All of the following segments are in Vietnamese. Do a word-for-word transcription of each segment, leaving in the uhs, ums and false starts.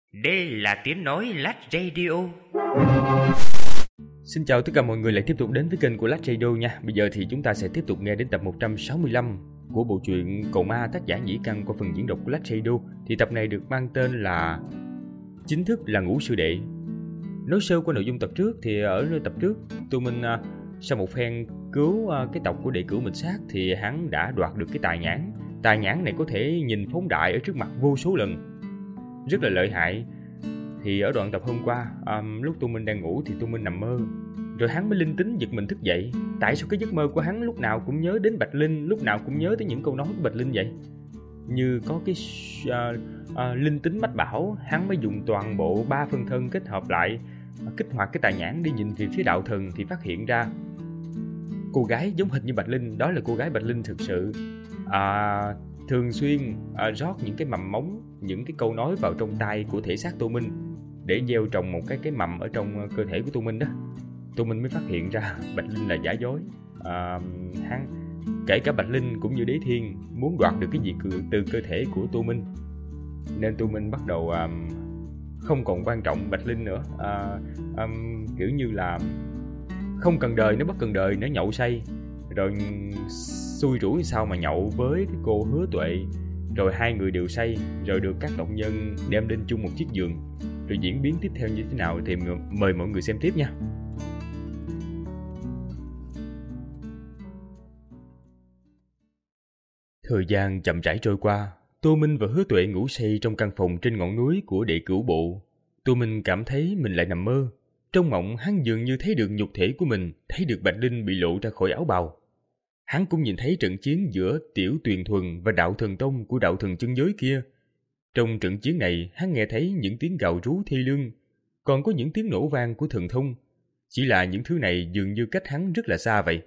Đây là tiếng nói Lách Radio. Xin chào tất cả mọi người lại tiếp tục đến với kênh của Lách Radio nha. Bây giờ thì chúng ta sẽ tiếp tục nghe đến tập một trăm sáu mươi lăm của bộ truyện Cậu Ma tác giả Nhĩ Căn qua phần diễn đọc của Lách Radio. Thì tập này được mang tên là chính thức là Ngũ Sư Đệ. Nói sơ qua nội dung tập trước thì ở tập trước tụi mình sau một phen cứu cái tộc của đệ cửu Mịch Sát thì hắn đã đoạt được cái tài nhãn. Tài nhãn này có thể nhìn phóng đại ở trước mặt vô số lần, rất là lợi hại. Thì ở đoạn tập hôm qua, um, lúc tụi mình đang ngủ thì tụi mình nằm mơ, rồi hắn mới linh tính giật mình thức dậy. Tại sao cái giấc mơ của hắn lúc nào cũng nhớ đến Bạch Linh, lúc nào cũng nhớ tới những câu nói của Bạch Linh vậy? Như có cái uh, uh, linh tính mách bảo, hắn mới dùng toàn bộ ba phân thân kết hợp lại, uh, kích hoạt cái tài nhãn đi nhìn về phía đạo thần thì phát hiện ra cô gái giống hệt như Bạch Linh, đó là cô gái Bạch Linh thực sự. Uh, thường xuyên uh, rót những cái mầm móng, những cái câu nói vào trong tay của thể xác Tô Minh để gieo trồng một cái cái mầm ở trong cơ thể của Tô Minh đó. Tô Minh mới phát hiện ra Bạch Linh là giả dối. uh, hắn kể cả Bạch Linh cũng như Đế Thiên muốn đoạt được cái gì từ cơ thể của Tô Minh, nên Tô Minh bắt đầu uh, không còn quan trọng Bạch Linh nữa. uh, um, kiểu như là không cần đời nó bất cần đời, nó nhậu say rồi xui rủi sao mà nhậu với cái cô Hứa Tuệ, rồi hai người đều say, rồi được các tộc nhân đem lên chung một chiếc giường. Rồi diễn biến tiếp theo như thế nào thì mời mọi người xem tiếp nha. Thời gian chậm rãi trôi qua, Tô Minh và Hứa Tuệ ngủ say trong căn phòng trên ngọn núi của đệ cửu bộ. Tô Minh cảm thấy mình lại nằm mơ. Trong mộng hắn dường như thấy được nhục thể của mình, thấy được Bạch Linh bị lộ ra khỏi áo bào. Hắn cũng nhìn thấy trận chiến giữa Tiểu Tuyền Thuần và đạo thần tông của đạo thần chân giới kia. Trong trận chiến này, hắn nghe thấy những tiếng gào rú thê lương, còn có những tiếng nổ vang của thần thông. Chỉ là những thứ này dường như cách hắn rất là xa vậy.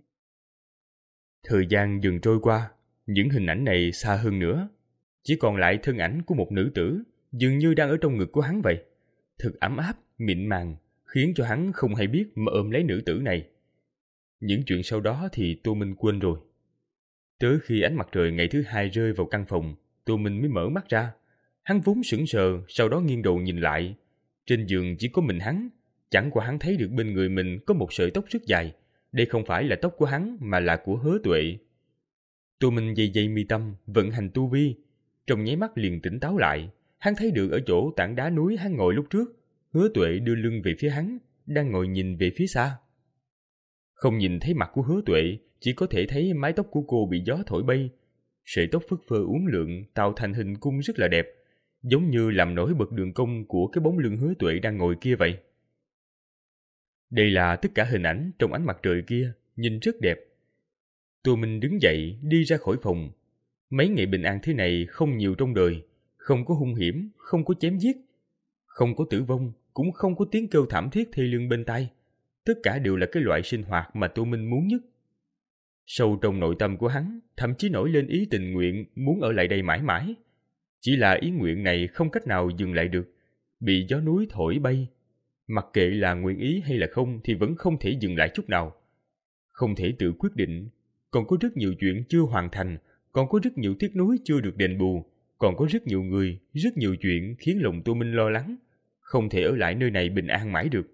Thời gian dần trôi qua, những hình ảnh này xa hơn nữa. Chỉ còn lại thân ảnh của một nữ tử, dường như đang ở trong ngực của hắn vậy. Thật ấm áp, mịn màng, khiến cho hắn không hay biết mà ôm lấy nữ tử này. Những chuyện sau đó thì Tô Minh quên rồi. Tới khi ánh mặt trời ngày thứ hai rơi vào căn phòng, Tô Minh mới mở mắt ra. Hắn vốn sững sờ, sau đó nghiêng đầu nhìn lại. Trên giường chỉ có mình hắn, chẳng qua hắn thấy được bên người mình có một sợi tóc rất dài. Đây không phải là tóc của hắn mà là của Hứa Tuệ. Tô Minh dây dây mi tâm, vận hành tu vi, trong nháy mắt liền tỉnh táo lại. Hắn thấy được ở chỗ tảng đá núi hắn ngồi lúc trước, Hứa Tuệ đưa lưng về phía hắn, đang ngồi nhìn về phía xa. Không nhìn thấy mặt của Hứa Tuệ, chỉ có thể thấy mái tóc của cô bị gió thổi bay. Sợi tóc phất phơ uốn lượn tạo thành hình cung rất là đẹp, giống như làm nổi bật đường cong của cái bóng lưng Hứa Tuệ đang ngồi kia vậy. Đây là tất cả hình ảnh trong ánh mặt trời kia, nhìn rất đẹp. Tô Minh đứng dậy đi ra khỏi phòng. Mấy ngày bình an thế này không nhiều trong đời, không có hung hiểm, không có chém giết, không có tử vong, cũng không có tiếng kêu thảm thiết thê lương bên tai. Tất cả đều là cái loại sinh hoạt mà Tô Minh muốn nhất. Sâu trong nội tâm của hắn, thậm chí nổi lên ý tình nguyện muốn ở lại đây mãi mãi. Chỉ là ý nguyện này không cách nào dừng lại được, bị gió núi thổi bay. Mặc kệ là nguyện ý hay là không thì vẫn không thể dừng lại chút nào. Không thể tự quyết định, còn có rất nhiều chuyện chưa hoàn thành, còn có rất nhiều tiếc nuối chưa được đền bù, còn có rất nhiều người, rất nhiều chuyện khiến lòng Tô Minh lo lắng, không thể ở lại nơi này bình an mãi được.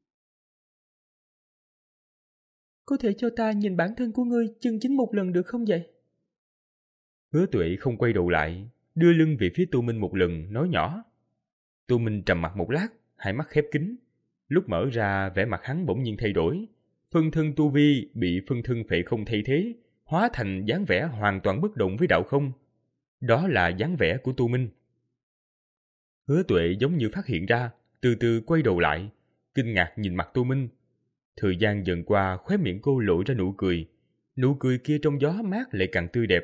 Có thể cho ta nhìn bản thân của ngươi chân chính một lần được không vậy? Hứa Tuệ không quay đầu lại, đưa lưng về phía Tô Minh một lần, nói nhỏ. Tô Minh trầm mặt một lát, hai mắt khép kín. Lúc mở ra, vẻ mặt hắn bỗng nhiên thay đổi. Phân thân tu vi bị phân thân phệ không thay thế, hóa thành dáng vẻ hoàn toàn bất động với đạo không. Đó là dáng vẻ của Tô Minh. Hứa Tuệ giống như phát hiện ra, từ từ quay đầu lại, kinh ngạc nhìn mặt Tô Minh. Thời gian dần qua, khóe miệng cô lộ ra nụ cười. Nụ cười kia trong gió mát lại càng tươi đẹp.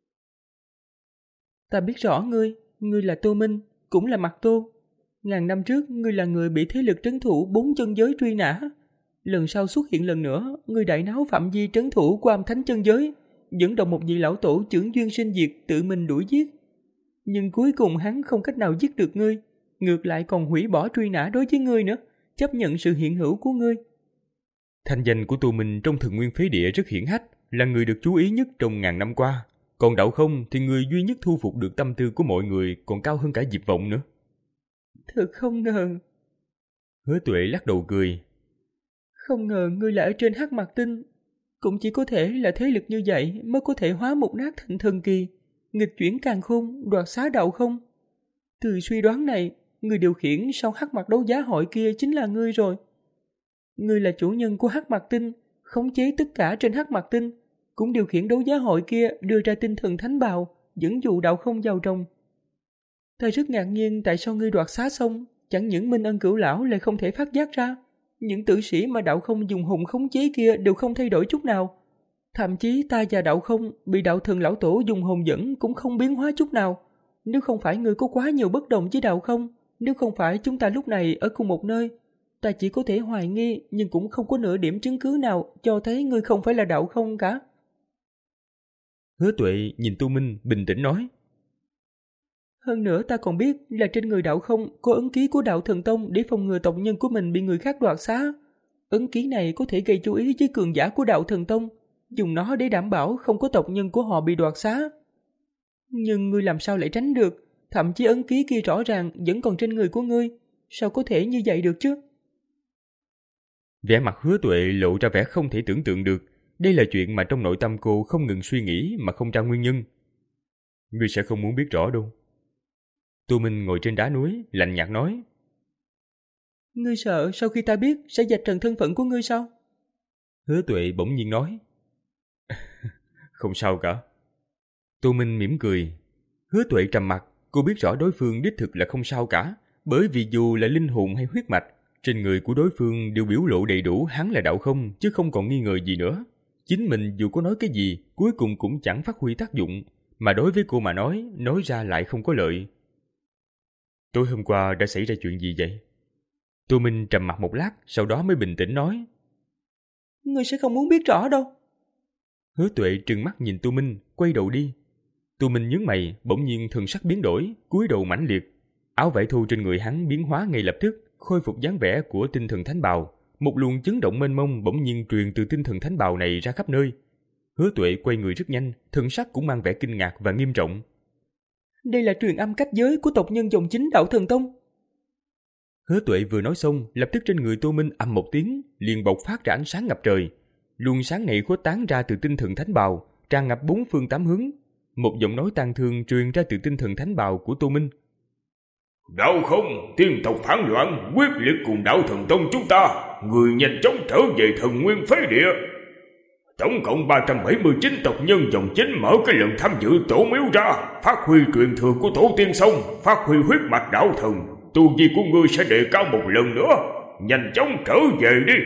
Ta biết rõ ngươi, ngươi là Tô Minh, cũng là Mặc Tô. Ngàn năm trước, ngươi là người bị thế lực trấn thủ bốn chân giới truy nã. Lần sau xuất hiện lần nữa, ngươi đại náo phạm vi trấn thủ của Âm Thánh chân giới, dẫn động một vị lão tổ chưởng duyên sinh diệt tự mình đuổi giết. Nhưng cuối cùng hắn không cách nào giết được ngươi, ngược lại còn hủy bỏ truy nã đối với ngươi nữa, chấp nhận sự hiện hữu của ngươi. Thanh danh của Tô Minh trong Thần Nguyên Phế Địa rất hiển hách, là người được chú ý nhất trong ngàn năm qua. Còn đạo không thì người duy nhất thu phục được tâm tư của mọi người còn cao hơn cả Diệp Vọng nữa. Thật không ngờ. Hứa Tuệ lắc đầu cười. Không ngờ ngươi là ở trên Hắc Mặc Tinh. Cũng chỉ có thể là thế lực như vậy mới có thể hóa mục nát thành thần kỳ, nghịch chuyển càn khôn, đoạt xá đạo không. Từ suy đoán này, người điều khiển sau Hắc Mặc đấu giá hội kia chính là ngươi rồi. Ngươi là chủ nhân của Hắc Mặc Tinh, khống chế tất cả trên Hắc Mặc Tinh, cũng điều khiển đấu giá hội kia đưa ra tinh thần thánh bào, dẫn dụ đạo không vào trong. Ta rất ngạc nhiên tại sao ngươi đoạt xá xong, chẳng những Minh Ân Cửu Lão lại không thể phát giác ra. Những tử sĩ mà đạo không dùng hùng khống chế kia đều không thay đổi chút nào. Thậm chí ta và đạo không bị đạo thần lão tổ dùng hồn dẫn cũng không biến hóa chút nào. Nếu không phải ngươi có quá nhiều bất đồng với đạo không, nếu không phải chúng ta lúc này ở cùng một nơi, ta chỉ có thể hoài nghi nhưng cũng không có nửa điểm chứng cứ nào cho thấy ngươi không phải là đạo không cả. Hứa Tuệ nhìn Tô Minh bình tĩnh nói. Hơn nữa ta còn biết là trên người đạo không có ấn ký của đạo thần tông để phòng ngừa tộc nhân của mình bị người khác đoạt xá. Ấn ký này có thể gây chú ý với cường giả của đạo thần tông, dùng nó để đảm bảo không có tộc nhân của họ bị đoạt xá. Nhưng ngươi làm sao lại tránh được? Thậm chí ấn ký kia rõ ràng vẫn còn trên người của ngươi. Sao có thể như vậy được chứ? Vẻ mặt Hứa Tuệ lộ ra vẻ không thể tưởng tượng được. Đây là chuyện mà trong nội tâm cô không ngừng suy nghĩ mà không ra nguyên nhân. Ngươi sẽ không muốn biết rõ đâu. Tô Minh ngồi trên đá núi, lạnh nhạt nói. Ngươi sợ sau khi ta biết sẽ vạch trần thân phận của ngươi sao? Hứa Tuệ bỗng nhiên nói. Không sao cả. Tô Minh mỉm cười. Hứa Tuệ trầm mặt, cô biết rõ đối phương đích thực là không sao cả, bởi vì dù là linh hồn hay huyết mạch, trên người của đối phương đều biểu lộ đầy đủ hắn là đạo không, chứ không còn nghi ngờ gì nữa. Chính mình dù có nói cái gì, cuối cùng cũng chẳng phát huy tác dụng, mà đối với cô mà nói, nói ra lại không có lợi. Tối hôm qua đã xảy ra chuyện gì vậy? Tô Minh trầm mặt một lát, sau đó mới bình tĩnh nói. Ngươi sẽ không muốn biết rõ đâu. Hứa Tuệ trừng mắt nhìn Tô Minh, quay đầu đi. Tô Minh nhướng mày, bỗng nhiên thần sắc biến đổi, cúi đầu mãnh liệt. Áo vải thô trên người hắn biến hóa ngay lập tức, khôi phục dáng vẻ của tinh thần thánh bào. Một luồng chấn động mênh mông bỗng nhiên truyền từ tinh thần thánh bào này ra khắp nơi. Hứa Tuệ quay người rất nhanh, thần sắc cũng mang vẻ kinh ngạc và nghiêm trọng. Đây là truyền âm cách giới của tộc nhân dòng chính đạo thần tông. Hứa Tuệ vừa nói xong, lập tức trên người Tô Minh ầm một tiếng, liền bộc phát ra ánh sáng ngập trời. Luồng sáng này khuếch tán ra từ tinh thần thánh bào, tràn ngập bốn phương tám hướng. Một giọng nói tang thương truyền ra từ tinh thần thánh bào của Tô Minh. Đạo không, tiên tộc phản loạn, quyết liệt cùng đạo thần tông chúng ta, người nhanh chóng trở về thần nguyên phế địa. Tổng cộng ba trăm bảy mươi chín tộc nhân dòng chính mở cái lần tham dự tổ miếu ra, phát huy truyền thừa của tổ tiên xong, phát huy huyết mạch đạo thần. Tu vi của ngươi sẽ đề cao một lần nữa, nhanh chóng trở về đi.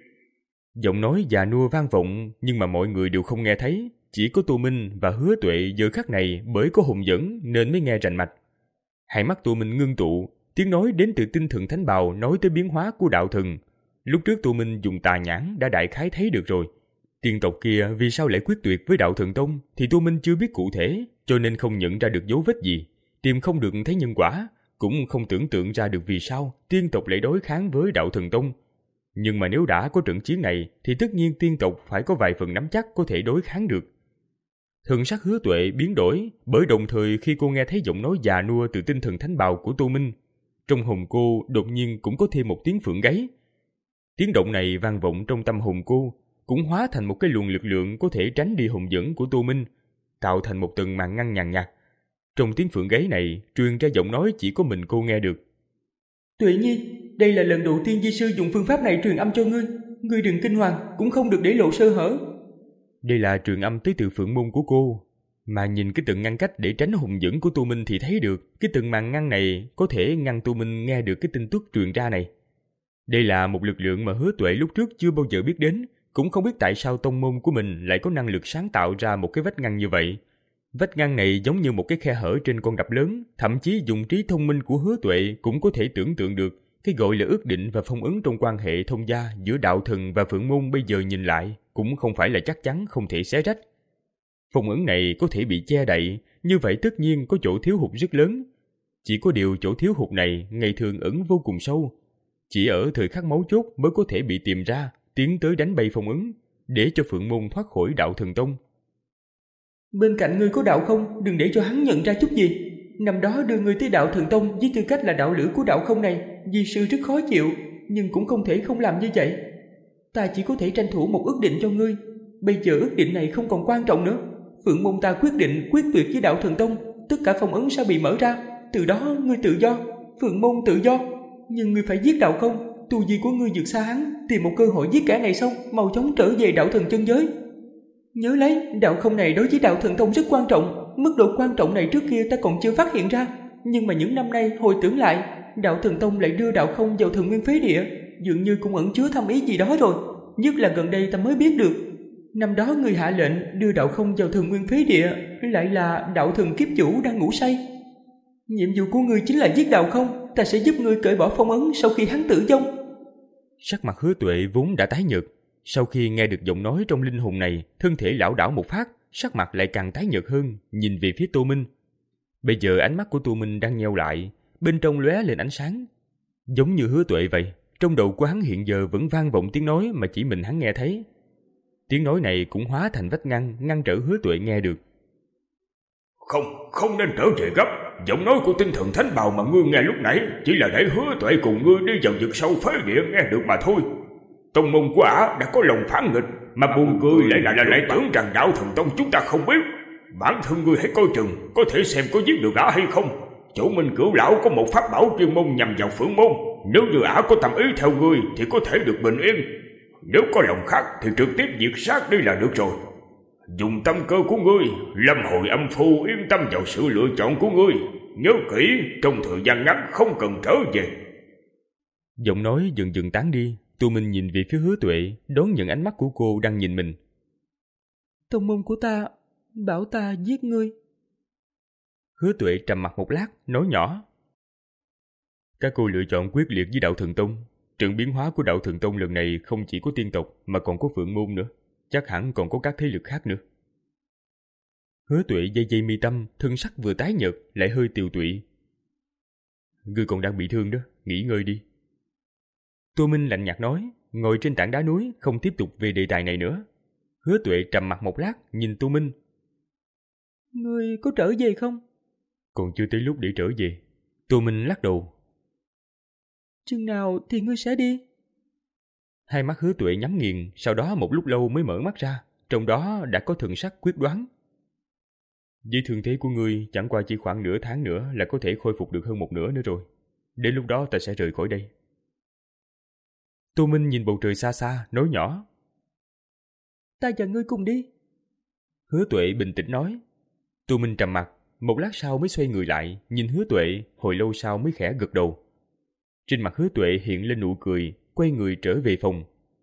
Giọng nói già nua vang vọng, nhưng mà mọi người đều không nghe thấy. Chỉ có Tô Minh và Hứa Tuệ giờ khắc này bởi có hùng dẫn nên mới nghe rành mạch. Hai mắt Tô Minh ngưng tụ, tiếng nói đến từ tinh thần thánh bào nói tới biến hóa của đạo thần. Lúc trước Tô Minh dùng tà nhãn đã đại khái thấy được rồi. Tiên tộc kia vì sao lại quyết tuyệt với đạo thần tông thì Tô Minh chưa biết cụ thể, cho nên không nhận ra được dấu vết gì, tìm không được thấy nhân quả, cũng không tưởng tượng ra được vì sao tiên tộc lại đối kháng với đạo thần tông. Nhưng mà nếu đã có trận chiến này thì tất nhiên tiên tộc phải có vài phần nắm chắc có thể đối kháng được. Thần sắc Hứa Tuệ biến đổi, bởi đồng thời khi cô nghe thấy giọng nói già nua từ tinh thần thánh bào của Tô Minh, trong hồn cô đột nhiên cũng có thêm một tiếng phượng gáy. Tiếng động này vang vọng trong tâm hồn cô, cũng hóa thành một cái luồng lực lượng có thể tránh đi hồn dẫn của Tô Minh, tạo thành một tầng màn ngăn nhàn nhạt. Trong tiếng phượng gáy này truyền ra giọng nói chỉ có mình cô nghe được. Tuệ Nhi, đây là lần đầu tiên di sư dùng phương pháp này truyền âm cho ngươi, ngươi đừng kinh hoàng, cũng không được để lộ sơ hở. Đây là truyền âm tới từ phượng môn của cô, mà nhìn cái tầng ngăn cách để tránh hồn dẫn của Tô Minh thì thấy được cái tầng màn ngăn này có thể ngăn Tô Minh nghe được cái tin tức truyền ra này. Đây là một lực lượng mà Hứa Tuệ lúc trước chưa bao giờ biết đến, cũng không biết tại sao tông môn của mình lại có năng lực sáng tạo ra một cái vách ngăn như vậy. Vách ngăn này giống như một cái khe hở trên con đập lớn, thậm chí dùng trí thông minh của Hứa Tuệ cũng có thể tưởng tượng được cái gọi là ước định và phong ấn trong quan hệ thông gia giữa đạo thần và phượng môn bây giờ nhìn lại cũng không phải là chắc chắn không thể xé rách. Phong ấn này có thể bị che đậy, như vậy tất nhiên có chỗ thiếu hụt rất lớn. Chỉ có điều chỗ thiếu hụt này ngày thường ẩn vô cùng sâu, chỉ ở thời khắc mấu chốt mới có thể bị tìm ra, tiến tới đánh bay phong ấn, để cho phượng môn thoát khỏi đạo thần tông. Bên cạnh ngươi có đạo không, đừng để cho hắn nhận ra chút gì. năm đó đưa ngươi tới đạo Thần Tông với tư cách là đạo lữ của đạo không này, di sư rất khó chịu, nhưng cũng không thể không làm như vậy. Ta chỉ có thể tranh thủ một ước định cho ngươi. Bây giờ ước định này không còn quan trọng nữa. Phượng môn ta quyết định quyết tuyệt với đạo Thần Tông, tất cả phong ấn sẽ bị mở ra. Từ đó ngươi tự do, Phượng môn tự do. Nhưng ngươi phải giết đạo không. Tu vi của ngươi vượt xa hắn, tìm một cơ hội giết kẻ này xong, mau chóng trở về đạo thần chân giới. Nhớ lấy, đạo không này đối với đạo Thần Tông rất quan trọng. Mức độ quan trọng này trước kia ta còn chưa phát hiện ra, nhưng mà những năm nay hồi tưởng lại, đạo Thần Tông lại đưa đạo không vào Thần Nguyên Phế Địa, dường như cũng ẩn chứa thâm ý gì đó rồi. Nhất là gần đây ta mới biết được, năm đó người hạ lệnh đưa đạo không vào Thần Nguyên Phế Địa lại là đạo thần kiếp chủ đang ngủ say. Nhiệm vụ của ngươi chính là giết đạo không. Ta sẽ giúp ngươi cởi bỏ phong ấn sau khi hắn tử vong. Sắc mặt Hứa Tuệ vốn đã tái nhợt, sau khi nghe được giọng nói trong linh hồn này, thân thể lảo đảo một phát, sắc mặt lại càng tái nhợt hơn, nhìn về phía Tô Minh. Bây giờ ánh mắt của Tô Minh đang nheo lại, bên trong lóe lên ánh sáng. Giống như Hứa Tuệ vậy, trong đầu của hắn hiện giờ vẫn vang vọng tiếng nói mà chỉ mình hắn nghe thấy. Tiếng nói này cũng hóa thành vách ngăn, ngăn trở Hứa Tuệ nghe được. Không, không nên trở về gấp. Giọng nói của tinh thần thánh bào mà ngươi nghe lúc nãy chỉ là để Hứa Tuệ cùng ngươi đi vào vực sâu phế địa nghe được mà thôi. Tông môn của ả đã có lòng phản nghịch, mà buồn cười lại là, là lại tưởng rằng đạo Thần Tông chúng ta không biết. Bản thân ngươi hãy coi chừng, có thể xem có giết được ả hay không. Chỗ Minh Cửu lão có một pháp bảo chuyên môn nhằm vào Phượng môn, nếu như ả có tâm ý theo ngươi thì có thể được bình yên. Nếu có lòng khác thì trực tiếp diệt sát đi là được rồi. Dùng tâm cơ của ngươi, Lâm Hồi âm phu yên tâm vào sự lựa chọn của ngươi. Nhớ kỹ, trong thời gian ngắn không cần trở về. Giọng nói dần dần tán đi. Tô Minh nhìn về phía Hứa Tuệ, đón nhận ánh mắt của cô đang nhìn mình. Tông môn của ta bảo ta giết ngươi. Hứa Tuệ trầm mặt một lát, nói nhỏ. Các cô lựa chọn quyết liệt với đạo Thần Tông. Trận biến hóa của đạo Thần Tông lần này không chỉ có tiên tộc mà còn có Phượng môn nữa. Chắc hẳn còn có các thế lực khác nữa. Hứa Tuệ dây dây mi tâm, thân sắc vừa tái nhợt lại hơi tiều tụy. Ngươi còn đang bị thương đó, nghỉ ngơi đi. Tô Minh lạnh nhạt nói, ngồi trên tảng đá núi, không tiếp tục về đề tài này nữa. Hứa Tuệ trầm mặt một lát, nhìn Tô Minh. Ngươi có trở về không? Còn chưa tới lúc để trở về. Tô Minh lắc đầu. Chừng nào thì ngươi sẽ đi? Hai mắt Hứa Tuệ nhắm nghiền, sau đó một lúc lâu mới mở mắt ra, trong đó đã có thần sắc quyết đoán. Với thương thế của ngươi, chẳng qua chỉ khoảng nửa tháng nữa là có thể khôi phục được hơn một nửa nữa rồi. Đến lúc đó ta sẽ rời khỏi đây. Tô Minh nhìn bầu trời xa xa, nói nhỏ. Ta và ngươi cùng đi. Hứa Tuệ bình tĩnh nói. Tô Minh trầm mặt, một lát sau mới xoay người lại, nhìn Hứa Tuệ, hồi lâu sau mới khẽ gật đầu. Trên mặt Hứa Tuệ hiện lên nụ cười, quay người trở về phòng.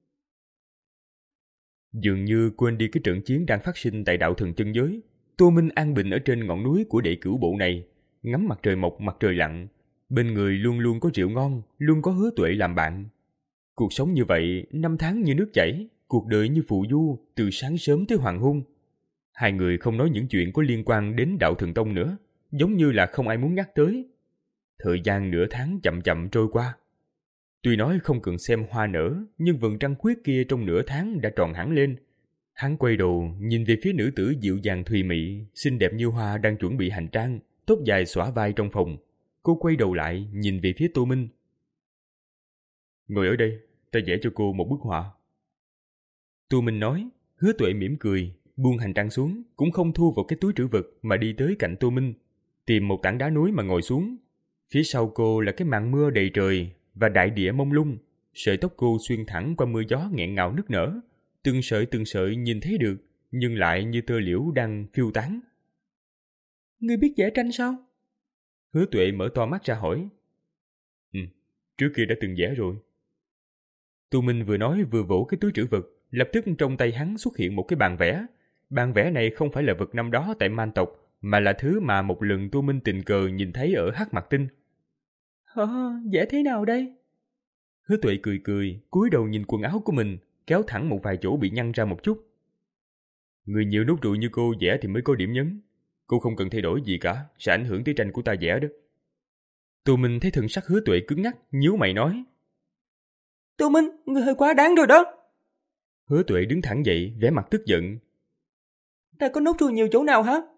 Dường như quên đi cái trận chiến đang phát sinh tại đạo thần chân giới, Tô Minh an bình ở trên ngọn núi của đệ cửu bộ này, ngắm mặt trời mọc mặt trời lặn. Bên người luôn luôn có rượu ngon, luôn có Hứa Tuệ làm bạn. Cuộc sống như vậy, năm tháng như nước chảy, cuộc đời như phù du, từ sáng sớm tới hoàng hôn. Hai người không nói những chuyện có liên quan đến đạo Thần Tông nữa, giống như là không ai muốn nhắc tới. Thời gian nửa tháng chậm chậm trôi qua. Tuy nói không cần xem hoa nở, nhưng vầng trăng khuyết kia trong nửa tháng đã tròn hẳn lên. Hắn quay đầu, nhìn về phía nữ tử dịu dàng thùy mị, xinh đẹp như hoa đang chuẩn bị hành trang, tóc dài xõa vai trong phòng. Cô quay đầu lại, nhìn về phía Tô Minh. Ngồi ở đây, ta vẽ cho cô một bức họa. Tô Minh nói. Hứa Tuệ mỉm cười, buông hành trang xuống, cũng không thu vào cái túi trữ vật mà đi tới cạnh Tô Minh, tìm một tảng đá núi mà ngồi xuống. Phía sau cô là cái màn mưa đầy trời và đại địa mông lung. Sợi tóc cô xuyên thẳng qua mưa gió nghẹn ngào nức nở, từng sợi từng sợi nhìn thấy được, nhưng lại như tơ liễu đang phiêu tán. Ngươi biết vẽ tranh sao? Hứa Tuệ mở to mắt ra hỏi. Ừ, trước kia đã từng vẽ rồi. Tô Minh vừa nói vừa vỗ cái túi trữ vật, lập tức trong tay hắn xuất hiện một cái bàn vẽ. Bàn vẽ này không phải là vật năm đó tại Man tộc, mà là thứ mà một lần Tô Minh tình cờ nhìn thấy ở Hắc Mặc Tinh. Hả, vẽ thế nào đây? Hứa Tuệ cười cười, cúi đầu nhìn quần áo của mình, kéo thẳng một vài chỗ bị nhăn ra một chút. Người nhiều nốt ruồi như cô vẽ thì mới có điểm nhấn. Cô không cần thay đổi gì cả, sẽ ảnh hưởng tới tranh của ta vẽ đó. Tô Minh thấy thần sắc Hứa Tuệ cứng ngắc, nhíu mày nói. Tô Minh, ngươi hơi quá đáng rồi đó. Hứa Tuệ đứng thẳng dậy, vẻ mặt tức giận. Ta có nốt ruồi nhiều chỗ nào hả?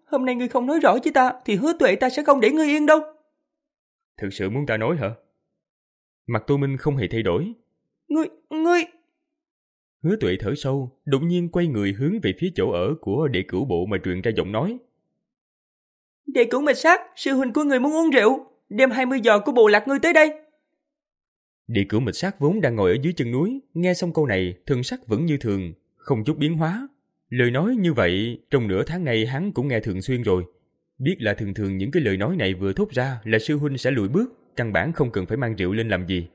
hôm nay ngươi không nói rõ với ta thì Hứa Tuệ ta sẽ không để ngươi yên đâu. Thực sự muốn ta nói hả? Mặt Tô Minh không hề thay đổi. Ngươi, ngươi... Hứa Tuệ thở sâu, đột nhiên quay người hướng về phía chỗ ở của đệ cửu bộ mà truyền ra giọng nói. Đệ cửu Mịch Sát, sư huynh của người muốn uống rượu, đem hai mươi giò của bộ lạc ngươi tới đây. Đệ cửu Mịch Sát vốn đang ngồi ở dưới chân núi, nghe xong câu này, thân sắc vẫn như thường, không chút biến hóa. Lời nói như vậy, trong nửa tháng này hắn cũng nghe thường xuyên rồi. Biết là thường thường những cái lời nói này vừa thốt ra là sư huynh sẽ lùi bước, căn bản không cần phải mang rượu lên làm gì.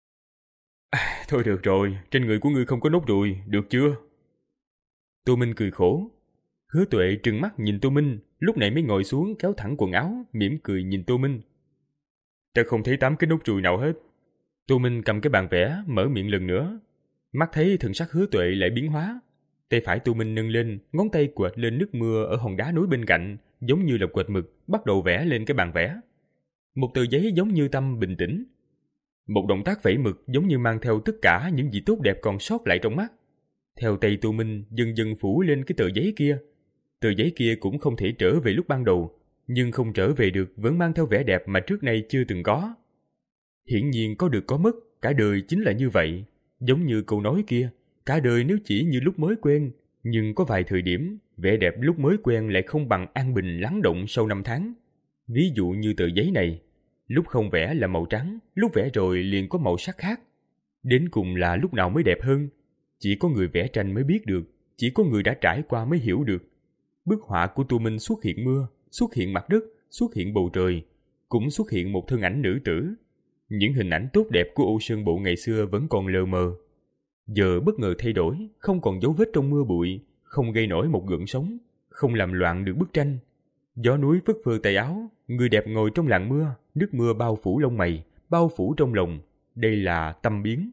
À, thôi được rồi, trên người của ngươi không có nốt ruồi, được chưa? Tô Minh cười khổ. Hứa Tuệ trừng mắt nhìn Tô Minh, lúc này mới ngồi xuống kéo thẳng quần áo, mỉm cười nhìn Tô Minh. Ta không thấy tám cái nốt ruồi nào hết. Tô Minh cầm cái bàn vẽ, mở miệng lần nữa. Mắt thấy thần sắc Hứa Tuệ lại biến hóa. Tay phải Tô Minh nâng lên, ngón tay quệt lên nước mưa ở hòn đá núi bên cạnh, giống như là quệt mực, bắt đầu vẽ lên cái bàn vẽ. Một tờ giấy giống như tâm bình tĩnh. Một động tác vẩy mực giống như mang theo tất cả những gì tốt đẹp còn sót lại trong mắt. Theo tay Tô Minh dần dần phủ lên cái tờ giấy kia. Tờ giấy kia cũng không thể trở về lúc ban đầu, nhưng không trở về được vẫn mang theo vẻ đẹp mà trước nay chưa từng có. Hiển nhiên có được có mất, cả đời chính là như vậy. Giống như câu nói kia, cả đời nếu chỉ như lúc mới quen, nhưng có vài thời điểm, vẻ đẹp lúc mới quen lại không bằng an bình lắng động sau năm tháng. Ví dụ như tờ giấy này, lúc không vẽ là màu trắng, lúc vẽ rồi liền có màu sắc khác. Đến cùng là lúc nào mới đẹp hơn? Chỉ có người vẽ tranh mới biết được, chỉ có người đã trải qua mới hiểu được. Bức họa của Tô Minh xuất hiện mưa, xuất hiện mặt đất, xuất hiện bầu trời, cũng xuất hiện một thân ảnh nữ tử. Những hình ảnh tốt đẹp của Ô Sơn Bộ ngày xưa vẫn còn lờ mờ. Giờ bất ngờ thay đổi, không còn dấu vết trong mưa bụi, không gây nổi một gợn sóng, không làm loạn được bức tranh. Gió núi phất phơ tay áo, người đẹp ngồi trong làn mưa, nước mưa bao phủ lông mày, bao phủ trong lòng. Đây là tâm biến.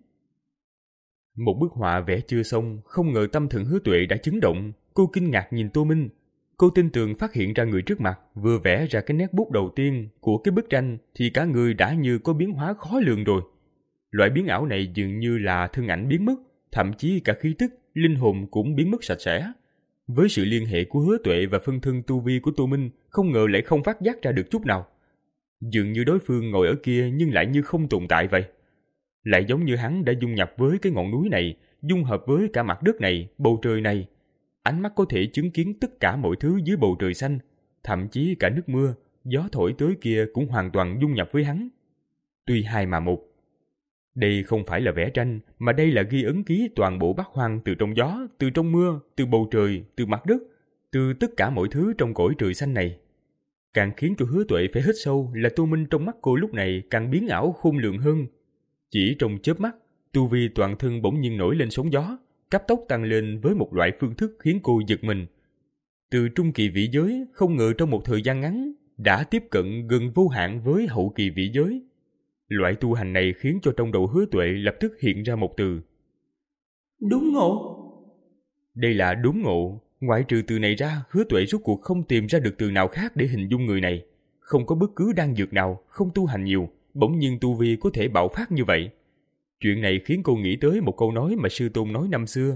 Một bức họa vẽ chưa xong, không ngờ tâm thần Hứa Tuệ đã chấn động. Cô kinh ngạc nhìn Tô Minh. Cô tin tưởng phát hiện ra người trước mặt, vừa vẽ ra cái nét bút đầu tiên của cái bức tranh thì cả người đã như có biến hóa khó lường rồi. Loại biến ảo này dường như là thân ảnh biến mất, thậm chí cả khí tức, linh hồn cũng biến mất sạch sẽ. Với sự liên hệ của Hứa Tuệ và phân thân tu vi của Tô Minh, không ngờ lại không phát giác ra được chút nào. Dường như đối phương ngồi ở kia nhưng lại như không tồn tại vậy. Lại giống như hắn đã dung nhập với cái ngọn núi này, dung hợp với cả mặt đất này, bầu trời này. Ánh mắt có thể chứng kiến tất cả mọi thứ dưới bầu trời xanh, thậm chí cả nước mưa, gió thổi tới kia cũng hoàn toàn dung nhập với hắn. Tuy hai mà một. Đây không phải là vẽ tranh, mà đây là ghi ấn ký toàn bộ bát hoang từ trong gió, từ trong mưa, từ bầu trời, từ mặt đất, từ tất cả mọi thứ trong cõi trời xanh này. Càng khiến cho Hứa Tuệ phải hít sâu là Tô Minh trong mắt cô lúc này càng biến ảo khôn lường hơn. Chỉ trong chớp mắt, tu vi toàn thân bỗng nhiên nổi lên sóng gió, cấp tốc tăng lên với một loại phương thức khiến cô giật mình. Từ trung kỳ vị giới, không ngờ trong một thời gian ngắn, đã tiếp cận gần vô hạn với hậu kỳ vị giới. Loại tu hành này khiến cho trong đầu Hứa Tuệ lập tức hiện ra một từ. Đúng ngộ. Đây là đúng ngộ. Ngoại trừ từ này ra, Hứa Tuệ rốt cuộc không tìm ra được từ nào khác để hình dung người này. Không có bất cứ đan dược nào, không tu hành nhiều, bỗng nhiên tu vi có thể bạo phát như vậy. Chuyện này khiến cô nghĩ tới một câu nói mà sư tôn nói năm xưa.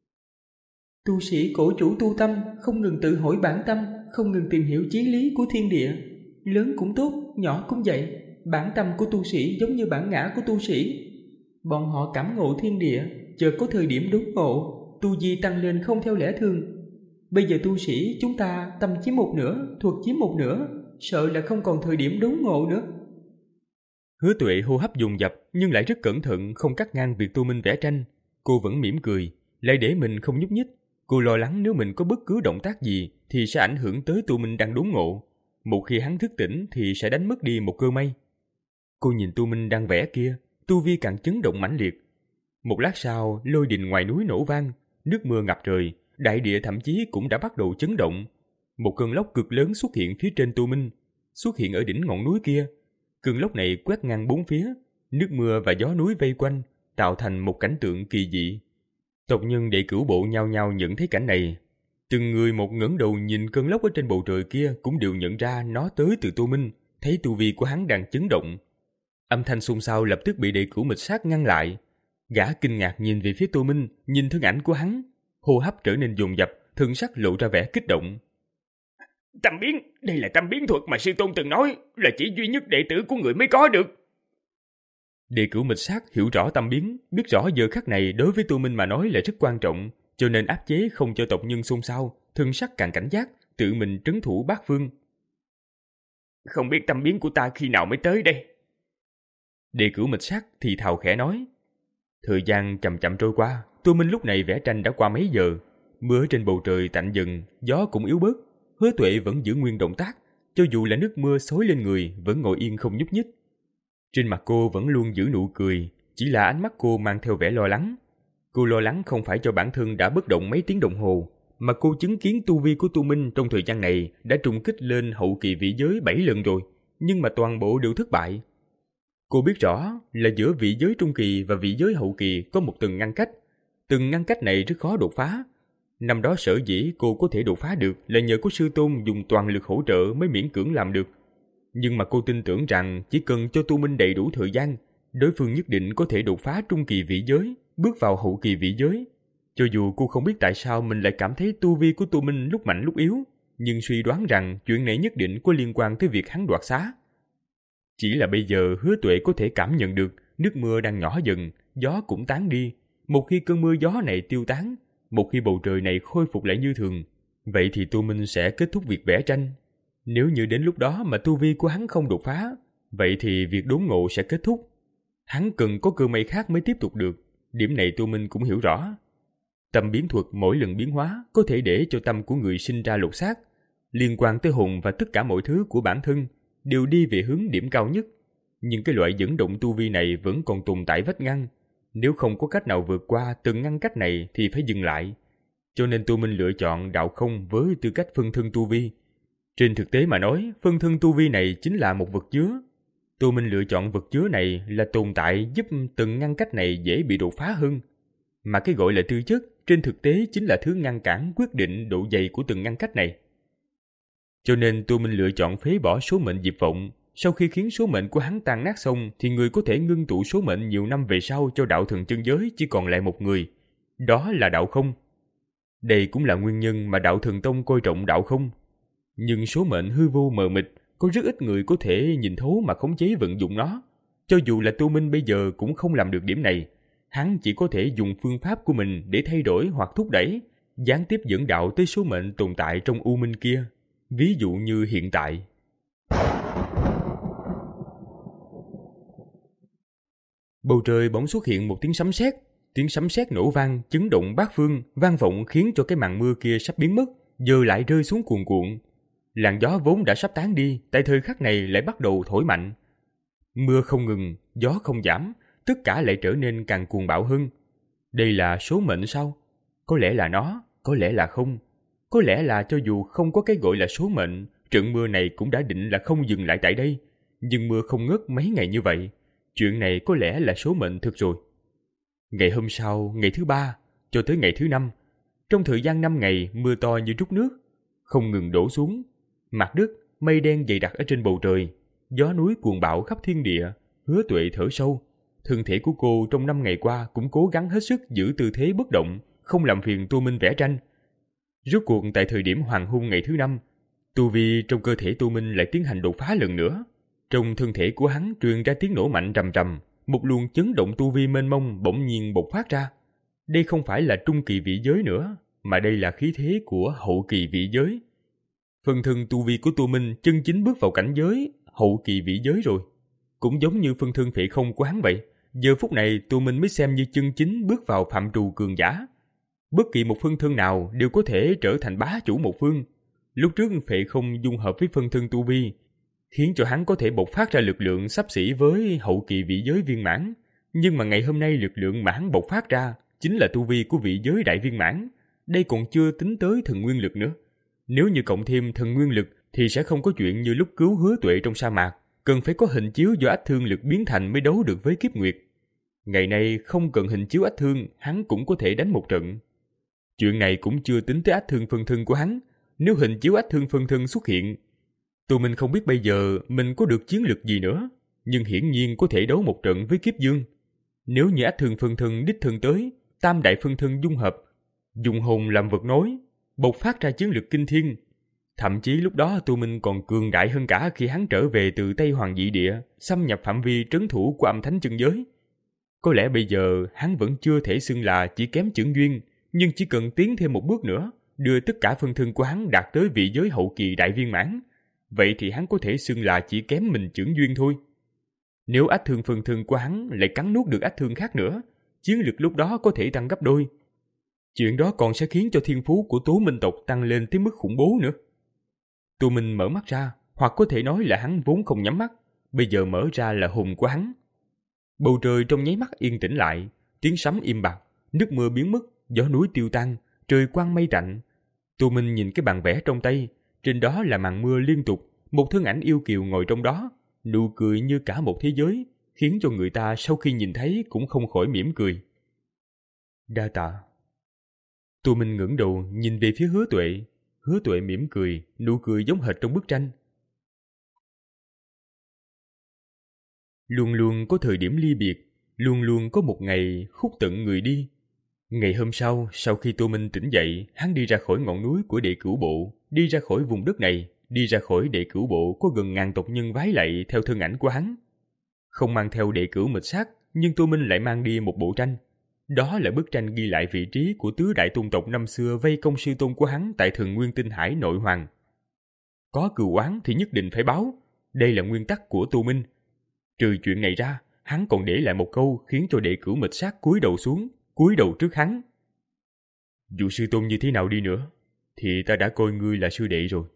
Tu sĩ cổ chủ tu tâm, không ngừng tự hỏi bản tâm, không ngừng tìm hiểu chí lý của thiên địa. Lớn cũng tốt, nhỏ cũng vậy. Bản tâm của tu sĩ giống như bản ngã của tu sĩ. Bọn họ cảm ngộ thiên địa, chợt có thời điểm đốn ngộ, tu vi tăng lên không theo lẽ thường. Bây giờ tu sĩ chúng ta tâm chiếm một nửa, thuật chiếm một nửa, sợ là không còn thời điểm đốn ngộ nữa. Hứa Tuệ hô hấp dồn dập nhưng lại rất cẩn thận, không cắt ngang việc Tô Minh vẽ tranh. Cô vẫn mỉm cười, lại để mình không nhúc nhích. Cô lo lắng nếu mình có bất cứ động tác gì thì sẽ ảnh hưởng tới Tô Minh đang đốn ngộ. Một khi hắn thức tỉnh thì sẽ đánh mất đi một cơ may. Cô nhìn Tô Minh đang vẽ kia, tu vi càng chấn động mãnh liệt. Một lát sau, lôi đình ngoài núi nổ vang, nước mưa ngập trời, đại địa thậm chí cũng đã bắt đầu chấn động. Một cơn lốc cực lớn xuất hiện phía trên Tô Minh, xuất hiện ở đỉnh ngọn núi kia. Cơn lốc này quét ngang bốn phía, nước mưa và gió núi vây quanh, tạo thành một cảnh tượng kỳ dị. Tộc nhân đệ cửu bộ nhao nhao nhận thấy cảnh này. Từng người một ngẩng đầu nhìn cơn lốc ở trên bầu trời kia cũng đều nhận ra nó tới từ Tô Minh, thấy tu vi của hắn đang chấn động. Âm thanh xôn xao lập tức bị đệ cửu Mịch Sát ngăn lại. Gã kinh ngạc nhìn về phía Tô Minh, nhìn thân ảnh của hắn, hô hấp trở nên dồn dập, thân sắc lộ ra vẻ kích động. Tâm biến, đây là tâm biến thuật mà sư tôn từng nói, là chỉ duy nhất đệ tử của người mới có được. Đệ cửu Mịch Sát hiểu rõ tâm biến, biết rõ giờ khắc này đối với Tu Minh mà nói là rất quan trọng, cho nên áp chế không cho tộc nhân xôn xao, thân sắc càng cảnh giác, tự mình trấn thủ bát phương. Không biết tâm biến của ta khi nào mới tới đây? Đệ cửu Mịch Sát thì thào khẽ nói. Thời gian chậm chậm trôi qua, Tu Minh lúc này vẽ tranh đã qua mấy giờ. Mưa trên bầu trời tạnh dần, gió cũng yếu bớt. Hứa Tuệ vẫn giữ nguyên động tác, cho dù là nước mưa xối lên người vẫn ngồi yên không nhúc nhích. Trên mặt cô vẫn luôn giữ nụ cười, chỉ là ánh mắt cô mang theo vẻ lo lắng. Cô lo lắng không phải cho bản thân đã bất động mấy tiếng đồng hồ, mà cô chứng kiến tu vi của Tu Minh trong thời gian này đã trùng kích lên hậu kỳ vị giới bảy lần rồi, nhưng mà toàn bộ đều thất bại. Cô biết rõ là giữa vị giới trung kỳ và vị giới hậu kỳ có một tầng ngăn cách. Từng ngăn cách này rất khó đột phá. Năm đó sở dĩ cô có thể đột phá được là nhờ có sư tôn dùng toàn lực hỗ trợ mới miễn cưỡng làm được. Nhưng mà cô tin tưởng rằng chỉ cần cho Tu Minh đầy đủ thời gian, đối phương nhất định có thể đột phá trung kỳ vị giới, bước vào hậu kỳ vị giới. Cho dù cô không biết tại sao mình lại cảm thấy tu vi của Tu Minh lúc mạnh lúc yếu, nhưng suy đoán rằng chuyện này nhất định có liên quan tới việc hắn đoạt xá. Chỉ là bây giờ Hứa Tuệ có thể cảm nhận được nước mưa đang nhỏ dần, gió cũng tán đi. Một khi cơn mưa gió này tiêu tán, một khi bầu trời này khôi phục lại như thường, vậy thì Tu Minh sẽ kết thúc việc vẽ tranh. Nếu như đến lúc đó mà tu vi của hắn không đột phá, vậy thì việc đốn ngộ sẽ kết thúc. Hắn cần có cơ may khác mới tiếp tục được, điểm này Tu Minh cũng hiểu rõ. Tâm biến thuật mỗi lần biến hóa có thể để cho tâm của người sinh ra lột xác, liên quan tới hồn và tất cả mọi thứ của bản thân đều đi về hướng điểm cao nhất. Nhưng cái loại dẫn động tu vi này vẫn còn tồn tại vách ngăn. Nếu không có cách nào vượt qua từng ngăn cách này thì phải dừng lại. Cho nên Tu Minh lựa chọn đạo không với tư cách phân thân tu vi. Trên thực tế mà nói, phân thân tu vi này chính là một vật chứa. Tu Minh lựa chọn vật chứa này là tồn tại giúp từng ngăn cách này dễ bị đột phá hơn. Mà cái gọi là tư chất, trên thực tế chính là thứ ngăn cản quyết định độ dày của từng ngăn cách này. Cho nên Tu Minh lựa chọn phế bỏ số mệnh Diệp Vọng. Sau khi khiến số mệnh của hắn tan nát xong, thì người có thể ngưng tụ số mệnh nhiều năm về sau cho đạo thần chân giới chỉ còn lại một người. Đó là đạo không. Đây cũng là nguyên nhân mà đạo thần tông coi trọng đạo không. Nhưng số mệnh hư vô mờ mịt, có rất ít người có thể nhìn thấu mà khống chế vận dụng nó. Cho dù là Tu Minh bây giờ cũng không làm được điểm này. Hắn chỉ có thể dùng phương pháp của mình để thay đổi hoặc thúc đẩy, gián tiếp dẫn đạo tới số mệnh tồn tại trong u minh kia. Ví dụ như hiện tại. Bầu trời bỗng xuất hiện một tiếng sấm sét, tiếng sấm sét nổ vang, chấn động bát phương, vang vọng khiến cho cái màn mưa kia sắp biến mất, giờ lại rơi xuống cuồn cuộn. Làn gió vốn đã sắp tán đi, tại thời khắc này lại bắt đầu thổi mạnh. Mưa không ngừng, gió không giảm, tất cả lại trở nên càng cuồng bạo hơn. Đây là số mệnh sao? Có lẽ là nó, có lẽ là không. Có lẽ là cho dù không có cái gọi là số mệnh, trận mưa này cũng đã định là không dừng lại tại đây. Nhưng mưa không ngớt mấy ngày như vậy. Chuyện này có lẽ là số mệnh thực rồi. Ngày hôm sau, ngày thứ ba, cho tới ngày thứ năm. Trong thời gian năm ngày, mưa to như trút nước, không ngừng đổ xuống. Mặt đất, mây đen dày đặc ở trên bầu trời. Gió núi cuồng bạo khắp thiên địa. Hứa Tuệ thở sâu. Thân thể của cô trong năm ngày qua cũng cố gắng hết sức giữ tư thế bất động, không làm phiền Tu Minh vẽ tranh. Rốt cuộc tại thời điểm hoàng hôn ngày thứ năm, tu vi trong cơ thể Tu Minh lại tiến hành đột phá lần nữa. Trong thân thể của hắn truyền ra tiếng nổ mạnh trầm trầm, một luồng chấn động tu vi mênh mông bỗng nhiên bộc phát ra. Đây không phải là trung kỳ vị giới nữa, mà đây là khí thế của hậu kỳ vị giới. Phân thân tu vi của Tu Minh chân chính bước vào cảnh giới hậu kỳ vị giới rồi. Cũng giống như phân thân phệ không của hắn vậy. Giờ phút này Tu Minh mới xem như chân chính bước vào phạm trù cường giả. Bất kỳ một phân thân nào đều có thể trở thành bá chủ một phương. Lúc trước phệ không dung hợp với phân thân tu vi, khiến cho hắn có thể bộc phát ra lực lượng xấp xỉ với hậu kỳ vị giới viên mãn. Nhưng mà ngày hôm nay lực lượng mà hắn bộc phát ra chính là tu vi của vị giới đại viên mãn. Đây còn chưa tính tới thần nguyên lực nữa. Nếu như cộng thêm thần nguyên lực thì sẽ không có chuyện như lúc cứu Hứa Tuệ trong sa mạc, cần phải có hình chiếu do ách thương lực biến thành mới đấu được với kiếp nguyệt. Ngày nay không cần hình chiếu ách thương, hắn cũng có thể đánh một trận. Chuyện này cũng chưa tính tới ách thương phân thân của hắn. Nếu hình chiếu ách thương phân thân xuất hiện, tụi mình không biết bây giờ mình có được chiến lược gì nữa, nhưng hiển nhiên có thể đấu một trận với kiếp dương. Nếu như ách thương phân thân đích thân tới, tam đại phân thân dung hợp, dùng hồn làm vật nối, bộc phát ra chiến lược kinh thiên, Thậm chí lúc đó Tô Minh còn cường đại hơn cả khi hắn trở về từ Tây Hoàng Dị Địa, xâm nhập phạm vi trấn thủ của Âm Thánh Chân Giới. Có lẽ bây giờ hắn vẫn chưa thể xưng là chỉ kém chưởng duyên, nhưng chỉ cần tiến thêm một bước nữa, đưa tất cả phân thân của hắn đạt tới vị giới hậu kỳ đại viên mãn, vậy thì hắn có thể xưng là chỉ kém mình chưởng duyên thôi. Nếu ách thương phân thân của hắn lại cắn nuốt được ách thương khác nữa, chiến lực lúc đó có thể tăng gấp đôi. Chuyện đó còn sẽ khiến cho thiên phú của Tố Minh tộc tăng lên tới mức khủng bố nữa. Tô Minh mở mắt ra, hoặc có thể nói là hắn vốn không nhắm mắt, bây giờ mở ra là hồn của hắn. Bầu trời trong nháy mắt yên tĩnh lại, tiếng sấm im bặt, nước mưa biến mất, gió núi tiêu tan, trời quang mây tạnh. Tô Minh nhìn cái bàn vẽ trong tay, trên đó là màn mưa liên tục, một thân ảnh yêu kiều ngồi trong đó, nụ cười như cả một thế giới, khiến cho người ta sau khi nhìn thấy cũng không khỏi mỉm cười. Đa tạ. Tô Minh ngẩng đầu nhìn về phía Hứa Tuệ, Hứa Tuệ mỉm cười, nụ cười giống hệt trong bức tranh. Luôn luôn có thời điểm ly biệt, luôn luôn có một ngày khúc tận người đi. Ngày hôm sau, sau khi Tô Minh tỉnh dậy, hắn đi ra khỏi ngọn núi của Đệ Cửu Bộ, đi ra khỏi vùng đất này, đi ra khỏi Đệ Cửu Bộ có gần ngàn tộc nhân vái lạy theo thân ảnh của hắn. Không mang theo Đệ Cửu Mịch Sát, nhưng Tô Minh lại mang đi một bộ tranh. Đó là bức tranh ghi lại vị trí của tứ đại tôn tộc năm xưa vây công sư tôn của hắn tại Thần Nguyên Tinh Hải nội hoàng. Có cừu oán thì nhất định phải báo, đây là nguyên tắc của Tô Minh. Trừ chuyện này ra, hắn còn để lại một câu khiến cho Đệ Cửu Mịch Sát cúi đầu xuống, cúi đầu trước hắn. Dù sư tôn như thế nào đi nữa, thì ta đã coi ngươi là sư đệ rồi.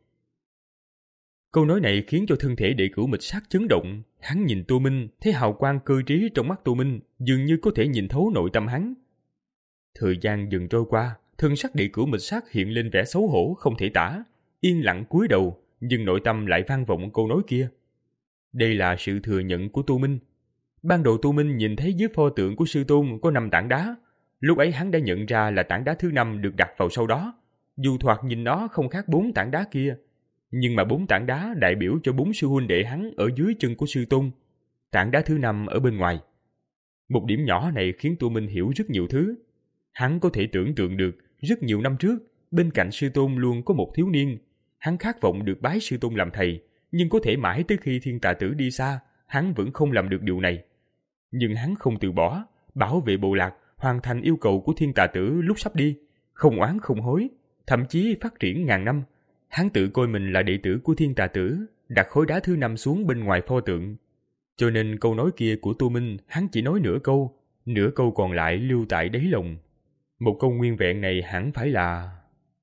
Câu nói này khiến cho thân thể Đệ Cửu Mịch Sát chấn động. Hắn nhìn Tô Minh, thấy hào quang cơ trí trong mắt Tô Minh, dường như có thể nhìn thấu nội tâm hắn. Thời gian dần trôi qua, thân sắc Đệ Cửu Mịch Sát hiện lên vẻ xấu hổ không thể tả, yên lặng cúi đầu, nhưng nội tâm lại vang vọng câu nói kia. Đây là sự thừa nhận của Tô Minh. Ban đầu Tô Minh nhìn thấy dưới pho tượng của sư tôn có năm tảng đá, lúc ấy hắn đã nhận ra là tảng đá thứ năm được đặt vào sau đó. Dù thoạt nhìn nó không khác bốn tảng đá kia, nhưng mà bốn tảng đá đại biểu cho bốn sư huynh đệ hắn ở dưới chân của sư tôn, tảng đá thứ năm ở bên ngoài. Một điểm nhỏ này khiến Tô Minh hiểu rất nhiều thứ. Hắn có thể tưởng tượng được rất nhiều năm trước, bên cạnh sư tôn luôn có một thiếu niên. Hắn khát vọng được bái sư tôn làm thầy, nhưng có thể mãi tới khi Thiên Tà Tử đi xa, hắn vẫn không làm được điều này. Nhưng hắn không từ bỏ, bảo vệ bộ lạc, hoàn thành yêu cầu của Thiên Tà Tử lúc sắp đi, không oán không hối, thậm chí phát triển ngàn năm. Hắn tự coi mình là đệ tử của Thiên Tà Tử, đặt khối đá thứ năm xuống bên ngoài pho tượng. Cho nên câu nói kia của Tô Minh hắn chỉ nói nửa câu, nửa câu còn lại lưu tại đáy lòng. Một câu nguyên vẹn này hẳn phải là: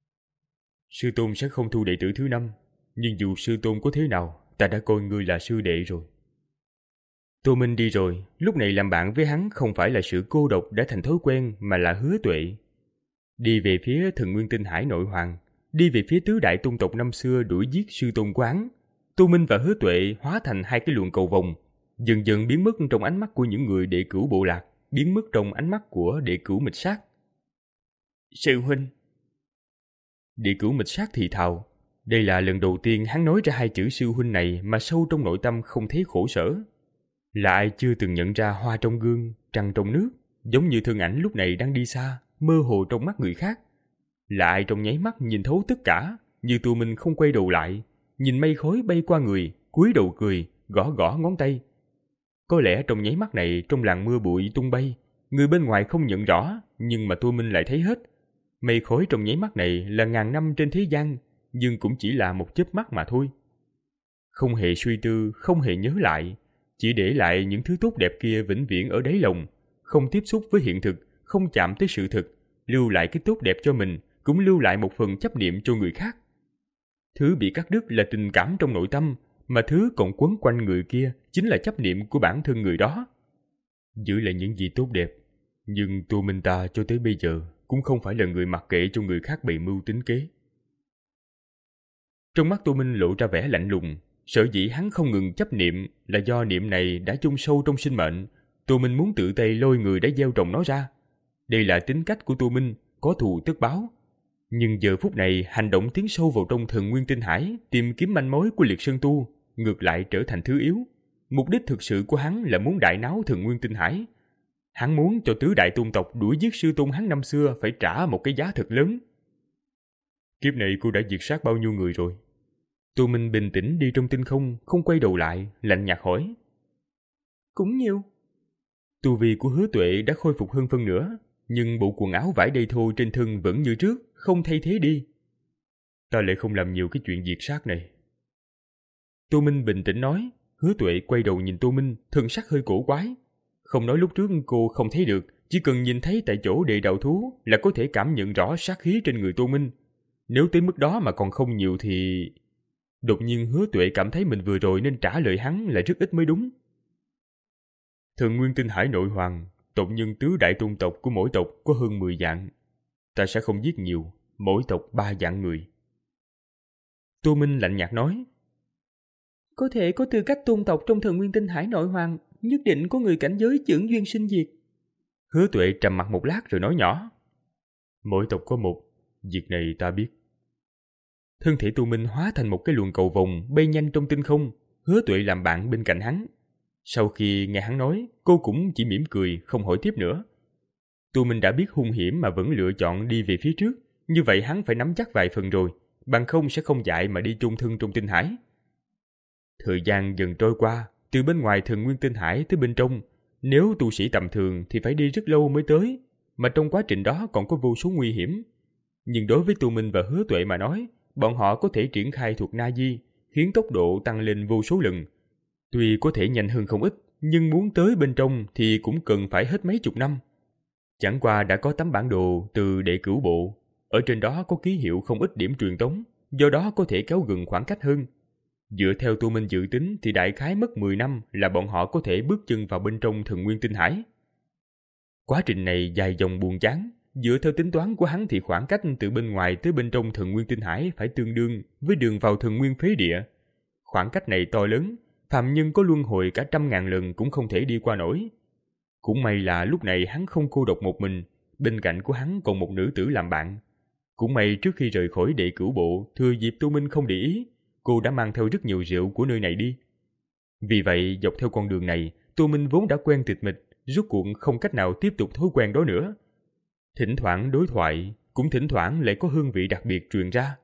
sư tôn sẽ không thu đệ tử thứ năm, nhưng dù sư tôn có thế nào, ta đã coi ngươi là sư đệ rồi. Tô Minh đi rồi, lúc này làm bạn với hắn không phải là sự cô độc đã thành thói quen, mà là Hứa Tuệ. Đi về phía Thần Nguyên Tinh Hải nội hoàng, đi về phía tứ đại tôn tộc năm xưa đuổi giết sư tôn quán. Tô Minh và Hứa Tuệ hóa thành hai cái luồng cầu vồng, dần dần biến mất trong ánh mắt của những người Đệ Cửu bộ lạc, biến mất trong ánh mắt của Đệ Cửu Mịch Sát. Sư huynh. Đệ Cửu Mịch Sát thì thào. Đây là lần đầu tiên hắn nói ra hai chữ sư huynh này mà sâu trong nội tâm không thấy khổ sở. Là ai chưa từng nhận ra hoa trong gương, trăng trong nước, giống như thân ảnh lúc này đang đi xa, mơ hồ trong mắt người khác. Là ai trong nháy mắt nhìn thấu tất cả, như Tô Minh không quay đầu lại, nhìn mây khói bay qua người, cúi đầu cười, gõ gõ ngón tay. Có lẽ trong nháy mắt này, trong làn mưa bụi tung bay, người bên ngoài không nhận rõ, nhưng mà Tô Minh lại thấy hết. Mây khói trong nháy mắt này là ngàn năm trên thế gian, nhưng cũng chỉ là một chớp mắt mà thôi. Không hề suy tư, không hề nhớ lại, chỉ để lại những thứ tốt đẹp kia vĩnh viễn ở đáy lòng, không tiếp xúc với hiện thực, không chạm tới sự thực, lưu lại cái tốt đẹp cho mình, cũng lưu lại một phần chấp niệm cho người khác. Thứ bị cắt đứt là tình cảm trong nội tâm, mà thứ còn quấn quanh người kia chính là chấp niệm của bản thân người đó. Giữ lại những gì tốt đẹp, nhưng Tô Minh ta cho tới bây giờ cũng không phải là người mặc kệ cho người khác bày mưu tính kế. Trong mắt Tô Minh lộ ra vẻ lạnh lùng. Sở dĩ hắn không ngừng chấp niệm là do niệm này đã chôn sâu trong sinh mệnh. Tô Minh muốn tự tay lôi người đã gieo trồng nó ra. Đây là tính cách của Tô Minh, có thù tất báo. Nhưng giờ phút này hành động tiến sâu vào trong Thần Nguyên Tinh Hải, tìm kiếm manh mối của Liệt Sơn Tu, ngược lại trở thành thứ yếu. Mục đích thực sự của hắn là muốn đại náo Thần Nguyên Tinh Hải. Hắn muốn cho tứ đại tôn tộc đuổi giết sư tôn hắn năm xưa phải trả một cái giá thật lớn. Kiếp này cô đã diệt sát bao nhiêu người rồi? Tô Minh bình tĩnh đi trong tinh không, không quay đầu lại, lạnh nhạt hỏi. Cũng nhiều. Tu vi của Hứa Tuệ đã khôi phục hơn phân nửa, nhưng bộ quần áo vải đay thô trên thân vẫn như trước, không thay thế đi. Ta lại không làm nhiều cái chuyện diệt sát này. Tô Minh bình tĩnh nói. Hứa Tuệ quay đầu nhìn Tô Minh, thần sắc hơi cổ quái. Không nói lúc trước cô không thấy được, chỉ cần nhìn thấy tại chỗ đệ đạo thú là có thể cảm nhận rõ sát khí trên người Tô Minh. Nếu tới mức đó mà còn không nhiều thì... Đột nhiên Hứa Tuệ cảm thấy mình vừa rồi nên trả lời hắn là rất ít mới đúng. Thần Nguyên Tinh Hải nội hoàng, tộc nhân tứ đại tôn tộc của mỗi tộc có hơn mười vạn. Ta sẽ không giết nhiều, mỗi tộc ba vạn người. Tô Minh lạnh nhạt nói. Có thể có tư cách tôn tộc trong Thần Nguyên Tinh Hải nội hoàng, nhất định có người cảnh giới chưởng duyên sinh diệt. Hứa Tuệ trầm mặt một lát rồi nói nhỏ. Mỗi tộc có một, việc này ta biết. Thân thể Tô Minh hóa thành một cái luồng cầu vồng bay nhanh trong tinh không. Hứa Tuệ làm bạn bên cạnh hắn. Sau khi nghe hắn nói, cô cũng chỉ mỉm cười, không hỏi tiếp nữa. Tô Minh đã biết hung hiểm mà vẫn lựa chọn đi về phía trước, như vậy hắn phải nắm chắc vài phần rồi, bằng không sẽ không dại mà đi chung thân trong tinh hải. Thời gian dần trôi qua, từ bên ngoài Thần Nguyên Tinh Hải tới bên trong, nếu tu sĩ tầm thường thì phải đi rất lâu mới tới, mà trong quá trình đó còn có vô số nguy hiểm. Nhưng đối với Tô Minh và Hứa Tuệ mà nói, bọn họ có thể triển khai thuật Na Di, khiến tốc độ tăng lên vô số lần. Tuy có thể nhanh hơn không ít, nhưng muốn tới bên trong thì cũng cần phải hết mấy chục năm. Chẳng qua đã có tấm bản đồ từ đệ cửu bộ, ở trên đó có ký hiệu không ít điểm truyền tống, do đó có thể kéo gần khoảng cách hơn. Dựa theo Tô Minh dự tính thì đại khái mất mười năm là bọn họ có thể bước chân vào bên trong Thần Nguyên Tinh Hải. Quá trình này dài dòng buồn chán, dựa theo tính toán của hắn thì khoảng cách từ bên ngoài tới bên trong Thần Nguyên Tinh Hải phải tương đương với đường vào Thần Nguyên Phế Địa. Khoảng cách này to lớn, phàm nhân có luân hồi cả trăm ngàn lần cũng không thể đi qua nổi. Cũng may là lúc này hắn không cô độc một mình, bên cạnh của hắn còn một nữ tử làm bạn. Cũng may trước khi rời khỏi đệ cửu bộ, thừa dịp Tô Minh không để ý, cô đã mang theo rất nhiều rượu của nơi này đi. Vì vậy, dọc theo con đường này, Tô Minh vốn đã quen tịch mịch, rốt cuộc không cách nào tiếp tục thói quen đó nữa. Thỉnh thoảng đối thoại, cũng thỉnh thoảng lại có hương vị đặc biệt truyền ra.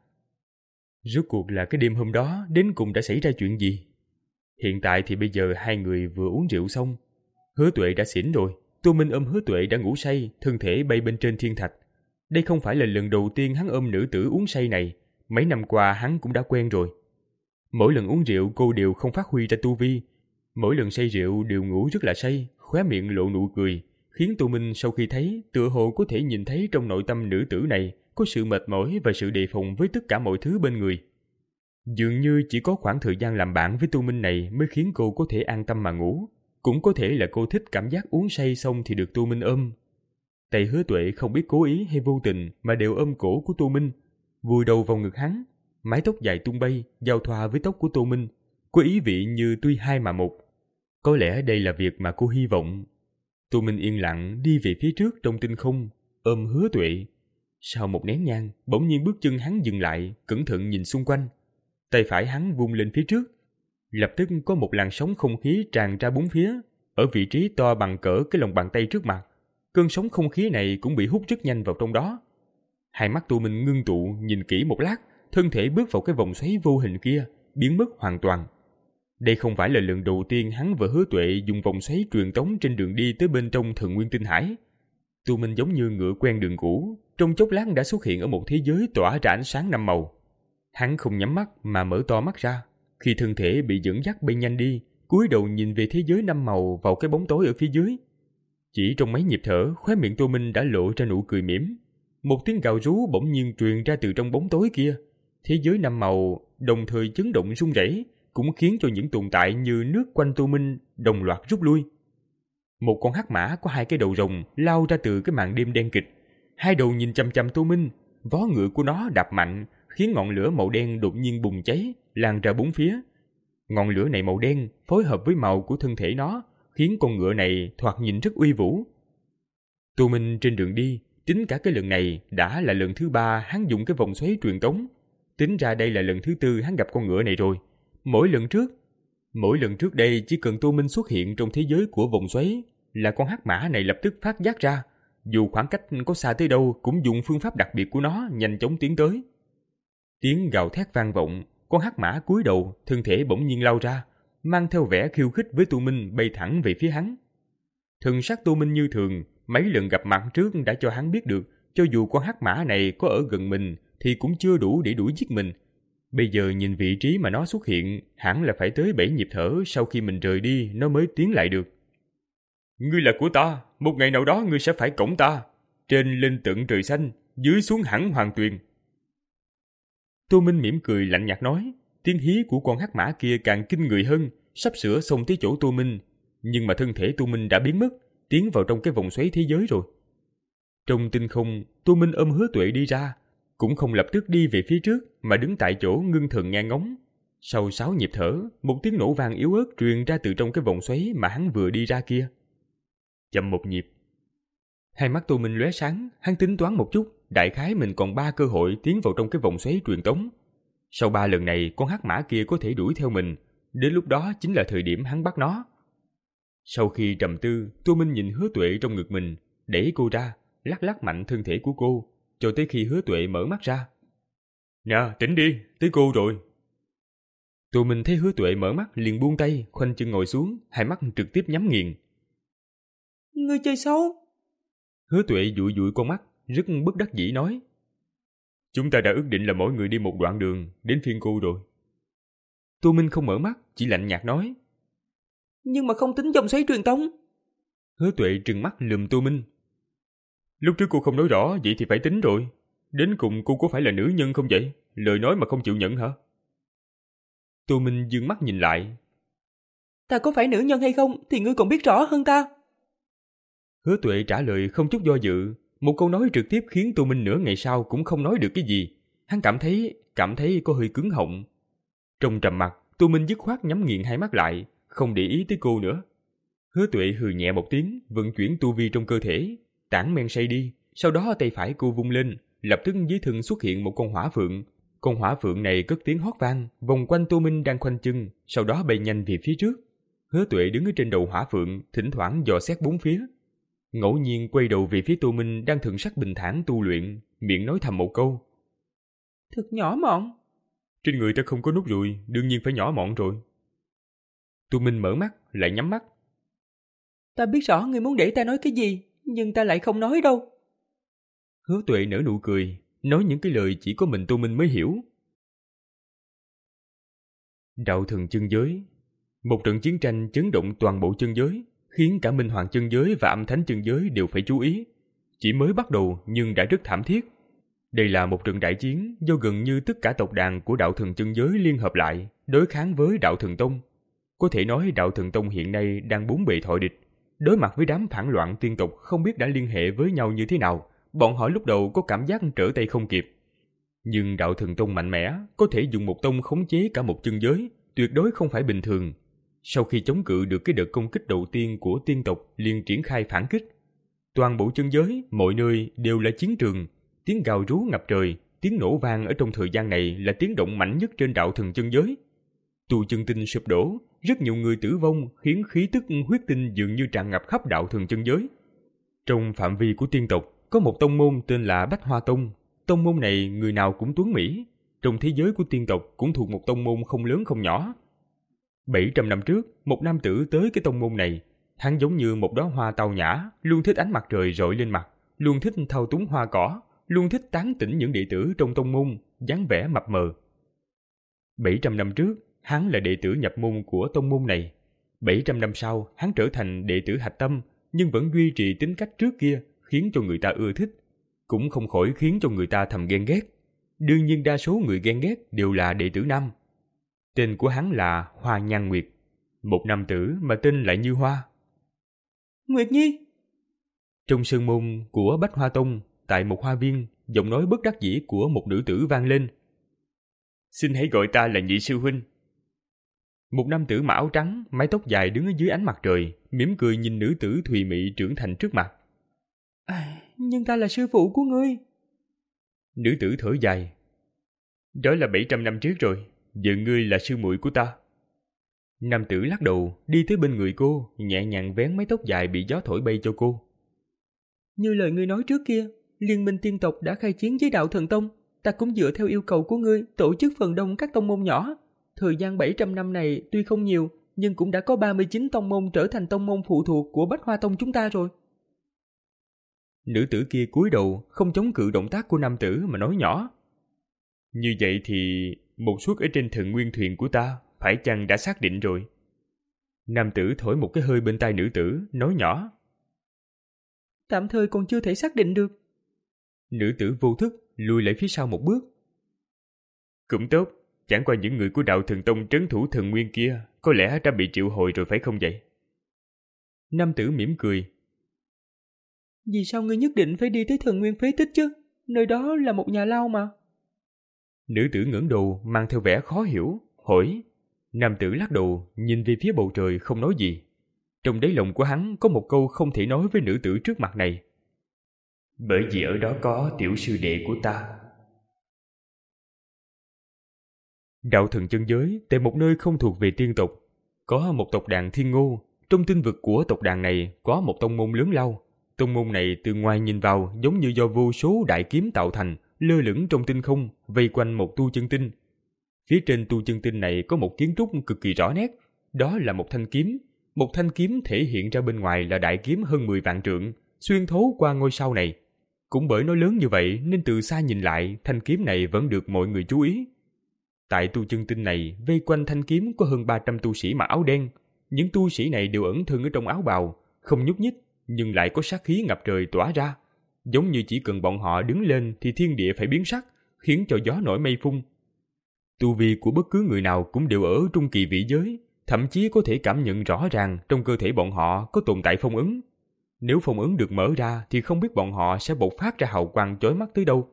Rốt cuộc là cái đêm hôm đó đến cùng đã xảy ra chuyện gì? Hiện tại thì bây giờ hai người vừa uống rượu xong. Hứa Tuệ đã xỉn rồi, Tô Minh ôm Hứa Tuệ đã ngủ say, thân thể bay bên trên thiên thạch. Đây không phải là lần đầu tiên hắn ôm nữ tử uống say này, mấy năm qua hắn cũng đã quen rồi. Mỗi lần uống rượu cô đều không phát huy ra tu vi. Mỗi lần say rượu đều ngủ rất là say, khóe miệng lộ nụ cười, khiến Tô Minh sau khi thấy tựa hồ có thể nhìn thấy trong nội tâm nữ tử này có sự mệt mỏi và sự đề phòng với tất cả mọi thứ bên người. Dường như chỉ có khoảng thời gian làm bạn với Tô Minh này mới khiến cô có thể an tâm mà ngủ. Cũng có thể là cô thích cảm giác uống say xong thì được Tô Minh ôm. Tay Hứa Tuệ không biết cố ý hay vô tình mà đều ôm cổ của Tô Minh, vùi đầu vào ngực hắn, mái tóc dài tung bay, giao thoa với tóc của Tô Minh, có ý vị như tuy hai mà một. Có lẽ đây là việc mà cô hy vọng. Tô Minh yên lặng đi về phía trước trong tinh không, ôm Hứa Tuệ. Sau một nén nhang, bỗng nhiên bước chân hắn dừng lại, cẩn thận nhìn xung quanh. Tay phải hắn vung lên phía trước. Lập tức có một làn sóng không khí tràn ra bốn phía, ở vị trí to bằng cỡ cái lòng bàn tay trước mặt. Cơn sóng không khí này cũng bị hút rất nhanh vào trong đó. Hai mắt Tô Minh ngưng tụ nhìn kỹ một lát, thân thể bước vào cái vòng xoáy vô hình kia, biến mất hoàn toàn. Đây không phải là lần đầu tiên hắn và Hứa Tuệ dùng vòng xoáy truyền tống trên đường đi tới bên trong Thần Nguyên Tinh Hải. Tô Minh giống như ngựa quen đường cũ, trong chốc lát đã xuất hiện ở một thế giới tỏa ra ánh sáng năm màu. Hắn không nhắm mắt mà mở to mắt ra, khi thân thể bị dẫn dắt bay nhanh đi, cúi đầu nhìn về thế giới năm màu vào cái bóng tối ở phía dưới. Chỉ trong mấy nhịp thở, khóe miệng Tô Minh đã lộ ra nụ cười mỉm. Một tiếng gào rú bỗng nhiên truyền ra từ trong bóng tối kia. Thế giới năm màu đồng thời chấn động rung rẩy, cũng khiến cho những tồn tại như nước quanh Tô Minh đồng loạt rút lui. Một con hắc mã có hai cái đầu rồng lao ra từ cái màn đêm đen kịch. Hai đầu nhìn chằm chằm Tô Minh, vó ngựa của nó đạp mạnh, khiến ngọn lửa màu đen đột nhiên bùng cháy, lan ra bốn phía. Ngọn lửa này màu đen phối hợp với màu của thân thể nó, khiến con ngựa này thoạt nhìn rất uy vũ. Tô Minh trên đường đi, tính cả cái lần này đã là lần thứ ba hắn dùng cái vòng xoáy truyền tống. Tính ra đây là lần thứ tư hắn gặp con ngựa này rồi. Mỗi lần trước, mỗi lần trước đây chỉ cần Tô Minh xuất hiện trong thế giới của vòng xoáy là con hắc mã này lập tức phát giác ra, dù khoảng cách có xa tới đâu cũng dùng phương pháp đặc biệt của nó nhanh chóng tiến tới. Tiếng gào thét vang vọng, con hắc mã cúi đầu, thân thể bỗng nhiên lao ra, mang theo vẻ khiêu khích với Tô Minh bay thẳng về phía hắn. Thần sắc Tô Minh như thường, mấy lần gặp mặt trước đã cho hắn biết được, cho dù con hắc mã này có ở gần mình thì cũng chưa đủ để đuổi giết mình. Bây giờ nhìn vị trí mà nó xuất hiện, hẳn là phải tới bảy nhịp thở sau khi mình rời đi nó mới tiến lại được. Ngươi là của ta, một ngày nào đó ngươi sẽ phải cõng ta. Trên lên tận trời xanh, dưới xuống hẳn hoàng tuyền. Tô Minh mỉm cười lạnh nhạt nói, tiếng hí của con hắc mã kia càng kinh người hơn, sắp sửa xông tới chỗ Tô Minh. Nhưng mà thân thể Tô Minh đã biến mất, tiến vào trong cái vòng xoáy thế giới rồi. Trong tinh không, Tô Minh ôm Hứa Tuệ đi ra, cũng không lập tức đi về phía trước mà đứng tại chỗ ngưng thần nghe ngóng. Sau sáu nhịp thở, một tiếng nổ vang yếu ớt truyền ra từ trong cái vòng xoáy mà hắn vừa đi ra kia. Chậm một nhịp. Hai mắt Tô Minh lóe sáng, hắn tính toán một chút, đại khái mình còn ba cơ hội tiến vào trong cái vòng xoáy truyền tống. Sau ba lần này, con hắc mã kia có thể đuổi theo mình, đến lúc đó chính là thời điểm hắn bắt nó. Sau khi trầm tư, Tô Minh nhìn Hứa Tuệ trong ngực mình, đẩy cô ra, lắc lắc mạnh thân thể của cô, cho tới khi Hứa Tuệ mở mắt ra. Nè, tỉnh đi, tới cô rồi. Tô Minh thấy Hứa Tuệ mở mắt liền buông tay, khoanh chân ngồi xuống, hai mắt trực tiếp nhắm nghiền. Ngươi chơi xấu. Hứa Tuệ dụi dụi con mắt, rất bất đắc dĩ nói. Chúng ta đã ước định là mỗi người đi một đoạn đường, đến phiên cô rồi. Tô Minh không mở mắt, chỉ lạnh nhạt nói. Nhưng mà không tính vòng xoáy truyền tống. Hứa Tuệ trừng mắt lườm Tô Minh. Lúc trước cô không nói rõ, vậy thì phải tính rồi. Đến cùng cô có phải là nữ nhân không vậy? Lời nói mà không chịu nhận hả? Tô Minh dương mắt nhìn lại. Ta có phải nữ nhân hay không thì ngươi còn biết rõ hơn ta. Hứa Tuệ trả lời không chút do dự. Một câu nói trực tiếp khiến Tô Minh nửa ngày sau cũng không nói được cái gì. Hắn cảm thấy, cảm thấy có hơi cứng họng. Trong trầm mặc, Tô Minh dứt khoát nhắm nghiền hai mắt lại, không để ý tới cô nữa. Hứa Tuệ hừ nhẹ một tiếng, vận chuyển tu vi trong cơ thể, tản men say đi. Sau đó tay phải cô vung lên, lập tức dưới thân xuất hiện một con hỏa phượng. Con hỏa phượng này cất tiếng hót vang, vòng quanh Tô Minh đang khoanh chân, sau đó bay nhanh về phía trước. Hứa Tuệ đứng ở trên đầu hỏa phượng, thỉnh thoảng dò xét bốn phía. Ngẫu nhiên quay đầu về phía Tô Minh đang thần sắc bình thản tu luyện, miệng nói thầm một câu. Thật nhỏ mọn. Trên người ta không có nút ruồi, đương nhiên phải nhỏ mọn rồi. Tô Minh mở mắt, lại nhắm mắt. Ta biết rõ ngươi muốn để ta nói cái gì, nhưng ta lại không nói đâu. Hứa Tuệ nở nụ cười, nói những cái lời chỉ có mình Tô Minh mới hiểu. Đạo thần chân giới. Một trận chiến tranh chấn động toàn bộ chân giới, khiến cả Minh Hoàng chân giới và Âm Thánh chân giới đều phải chú ý. Chỉ mới bắt đầu nhưng đã rất thảm thiết. Đây là một trận đại chiến do gần như tất cả tộc đàn của đạo thần chân giới liên hợp lại, đối kháng với đạo thần tông. Có thể nói đạo thần tông hiện nay đang bốn bề thọ địch. Đối mặt với đám phản loạn tiên tộc không biết đã liên hệ với nhau như thế nào, bọn họ lúc đầu có cảm giác trở tay không kịp. Nhưng đạo thần tông mạnh mẽ, có thể dùng một tông khống chế cả một chân giới, tuyệt đối không phải bình thường. Sau khi chống cự được cái đợt công kích đầu tiên của tiên tộc liền triển khai phản kích. Toàn bộ chân giới, mọi nơi đều là chiến trường, tiếng gào rú ngập trời, tiếng nổ vang ở trong thời gian này là tiếng động mạnh nhất trên đạo thần chân giới. Tu chân tinh sụp đổ, rất nhiều người tử vong khiến khí tức huyết tinh dường như tràn ngập khắp đạo thần chân giới. Trong phạm vi của tiên tộc, có một tông môn tên là Bách Hoa Tông. Tông môn này người nào cũng tuấn mỹ, trong thế giới của tiên tộc cũng thuộc một tông môn không lớn không nhỏ. bảy trăm năm trước, một nam tử tới cái tông môn này, hắn giống như một đóa hoa tao nhã, luôn thích ánh mặt trời rọi lên mặt, luôn thích thao túng hoa cỏ, luôn thích tán tỉnh những đệ tử trong tông môn, dáng vẻ mập mờ. bảy trăm năm trước, hắn là đệ tử nhập môn của tông môn này. bảy trăm năm sau, hắn trở thành đệ tử hạch tâm, nhưng vẫn duy trì tính cách trước kia, khiến cho người ta ưa thích, cũng không khỏi khiến cho người ta thầm ghen ghét. Đương nhiên đa số người ghen ghét đều là đệ tử nam. Tên của hắn là Hoa Nhan Nguyệt, một nam tử mà tên lại như hoa. Nguyệt Nhi. Trong sơn môn của Bách Hoa Tông, tại một hoa viên, giọng nói bất đắc dĩ của một nữ tử vang lên. Xin hãy gọi ta là nhị sư huynh. Một nam tử mặc áo trắng, mái tóc dài đứng ở dưới ánh mặt trời, mỉm cười nhìn nữ tử thùy mị trưởng thành trước mặt. À, nhưng ta là sư phụ của ngươi. Nữ tử thở dài. Đó là bảy trăm năm trước rồi, giờ ngươi là sư muội của ta. Nam tử lắc đầu, đi tới bên người cô, nhẹ nhàng vén mái tóc dài bị gió thổi bay cho cô. Như lời ngươi nói trước kia, Liên minh tiên tộc đã khai chiến với đạo thần tông, ta cũng dựa theo yêu cầu của ngươi tổ chức phần đông các tông môn nhỏ. Thời gian bảy trăm năm này tuy không nhiều, nhưng cũng đã có ba mươi chín tông môn trở thành tông môn phụ thuộc của Bách Hoa Tông chúng ta rồi. Nữ tử kia cúi đầu, không chống cự động tác của nam tử mà nói nhỏ. Như vậy thì một suất ở trên thần nguyên thuyền của ta phải chăng đã xác định rồi? Nam tử thổi một cái hơi bên tai nữ tử, nói nhỏ. Tạm thời còn chưa thể xác định được. Nữ tử vô thức lùi lại phía sau một bước. Cũng tốt, chẳng qua những người của đạo thần tông trấn thủ thần nguyên kia có lẽ đã bị triệu hồi rồi phải không vậy? Nam tử mỉm cười. Vì sao ngươi nhất định phải đi tới thần nguyên phế tích chứ? Nơi đó là một nhà lao mà. Nữ tử ngẩng đầu mang theo vẻ khó hiểu, hỏi. Nam tử lắc đầu nhìn về phía bầu trời không nói gì. Trong đáy lòng của hắn có một câu không thể nói với nữ tử trước mặt này. Bởi vì ở đó có tiểu sư đệ của ta. Đạo thần chân giới tại một nơi không thuộc về tiên tộc. Có một tộc đàn thiên ngô. Trong tinh vực của tộc đàn này có một tông môn lớn lao. Tông môn này từ ngoài nhìn vào giống như do vô số đại kiếm tạo thành, lơ lửng trong tinh không, vây quanh một tu chân tinh. Phía trên tu chân tinh này có một kiến trúc cực kỳ rõ nét. Đó là một thanh kiếm. Một thanh kiếm thể hiện ra bên ngoài là đại kiếm hơn mười vạn trượng, xuyên thấu qua ngôi sao này. Cũng bởi nó lớn như vậy nên từ xa nhìn lại, thanh kiếm này vẫn được mọi người chú ý. Tại tu chân tinh này, vây quanh thanh kiếm có hơn ba trăm tu sĩ mặc áo đen. Những tu sĩ này đều ẩn thân ở trong áo bào, không nhúc nhích, nhưng lại có sát khí ngập trời tỏa ra. Giống như chỉ cần bọn họ đứng lên thì thiên địa phải biến sắc, khiến cho gió nổi mây phun. Tu vi của bất cứ người nào cũng đều ở trung kỳ vị giới, thậm chí có thể cảm nhận rõ ràng trong cơ thể bọn họ có tồn tại phong ấn. Nếu phong ấn được mở ra thì không biết bọn họ sẽ bộc phát ra hào quang chói mắt tới đâu.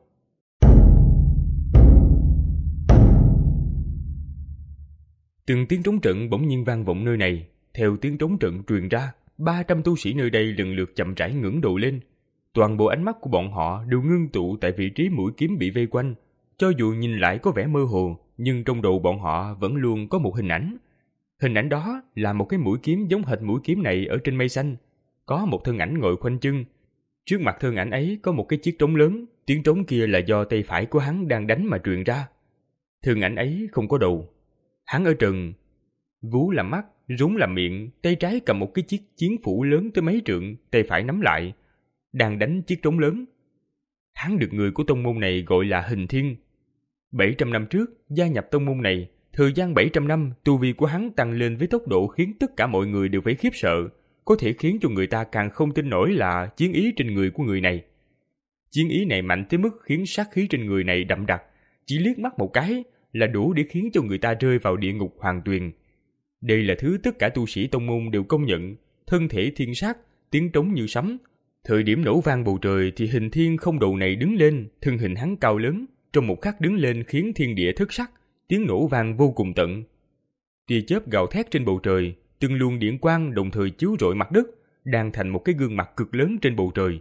Từng tiếng trống trận bỗng nhiên vang vọng nơi này. Theo tiếng trống trận truyền ra, ba trăm tu sĩ nơi đây lần lượt chậm rãi ngẩng đầu lên. Toàn bộ ánh mắt của bọn họ đều ngưng tụ tại vị trí mũi kiếm bị vây quanh. Cho dù nhìn lại có vẻ mơ hồ, nhưng trong đầu bọn họ vẫn luôn có một hình ảnh. Hình ảnh đó là một cái mũi kiếm giống hệt mũi kiếm này ở trên mây xanh. Có một thân ảnh ngồi khoanh chân. Trước mặt thân ảnh ấy có một cái chiếc trống lớn. Tiếng trống kia là do tay phải của hắn đang đánh mà truyền ra. Thân ảnh ấy không có đầu. Hắn ở trần, vú làm mắt, rúng làm miệng, tay trái cầm một cái chiếc chiến phủ lớn tới mấy trượng, tay phải nắm lại, đang đánh chiếc trống lớn. Hắn được người của tông môn này gọi là Hình Thiên. bảy trăm năm trước, gia nhập tông môn này, thời gian bảy trăm năm, tu vi của hắn tăng lên với tốc độ khiến tất cả mọi người đều phải khiếp sợ, có thể khiến cho người ta càng không tin nổi là chiến ý trên người của người này. Chiến ý này mạnh tới mức khiến sát khí trên người này đậm đặc, chỉ liếc mắt một cái là đủ để khiến cho người ta rơi vào địa ngục hoàng tuyền. Đây là thứ tất cả tu sĩ tông môn đều công nhận, thân thể thiên sát, tiếng trống như sấm. Thời điểm nổ vang bầu trời thì Hình Thiên không đầu này đứng lên, thân hình hắn cao lớn, trong một khắc đứng lên khiến thiên địa thất sắc, tiếng nổ vang vô cùng tận. Tia chớp gào thét trên bầu trời, từng luồng điện quang đồng thời chiếu rọi mặt đất, đang thành một cái gương mặt cực lớn trên bầu trời.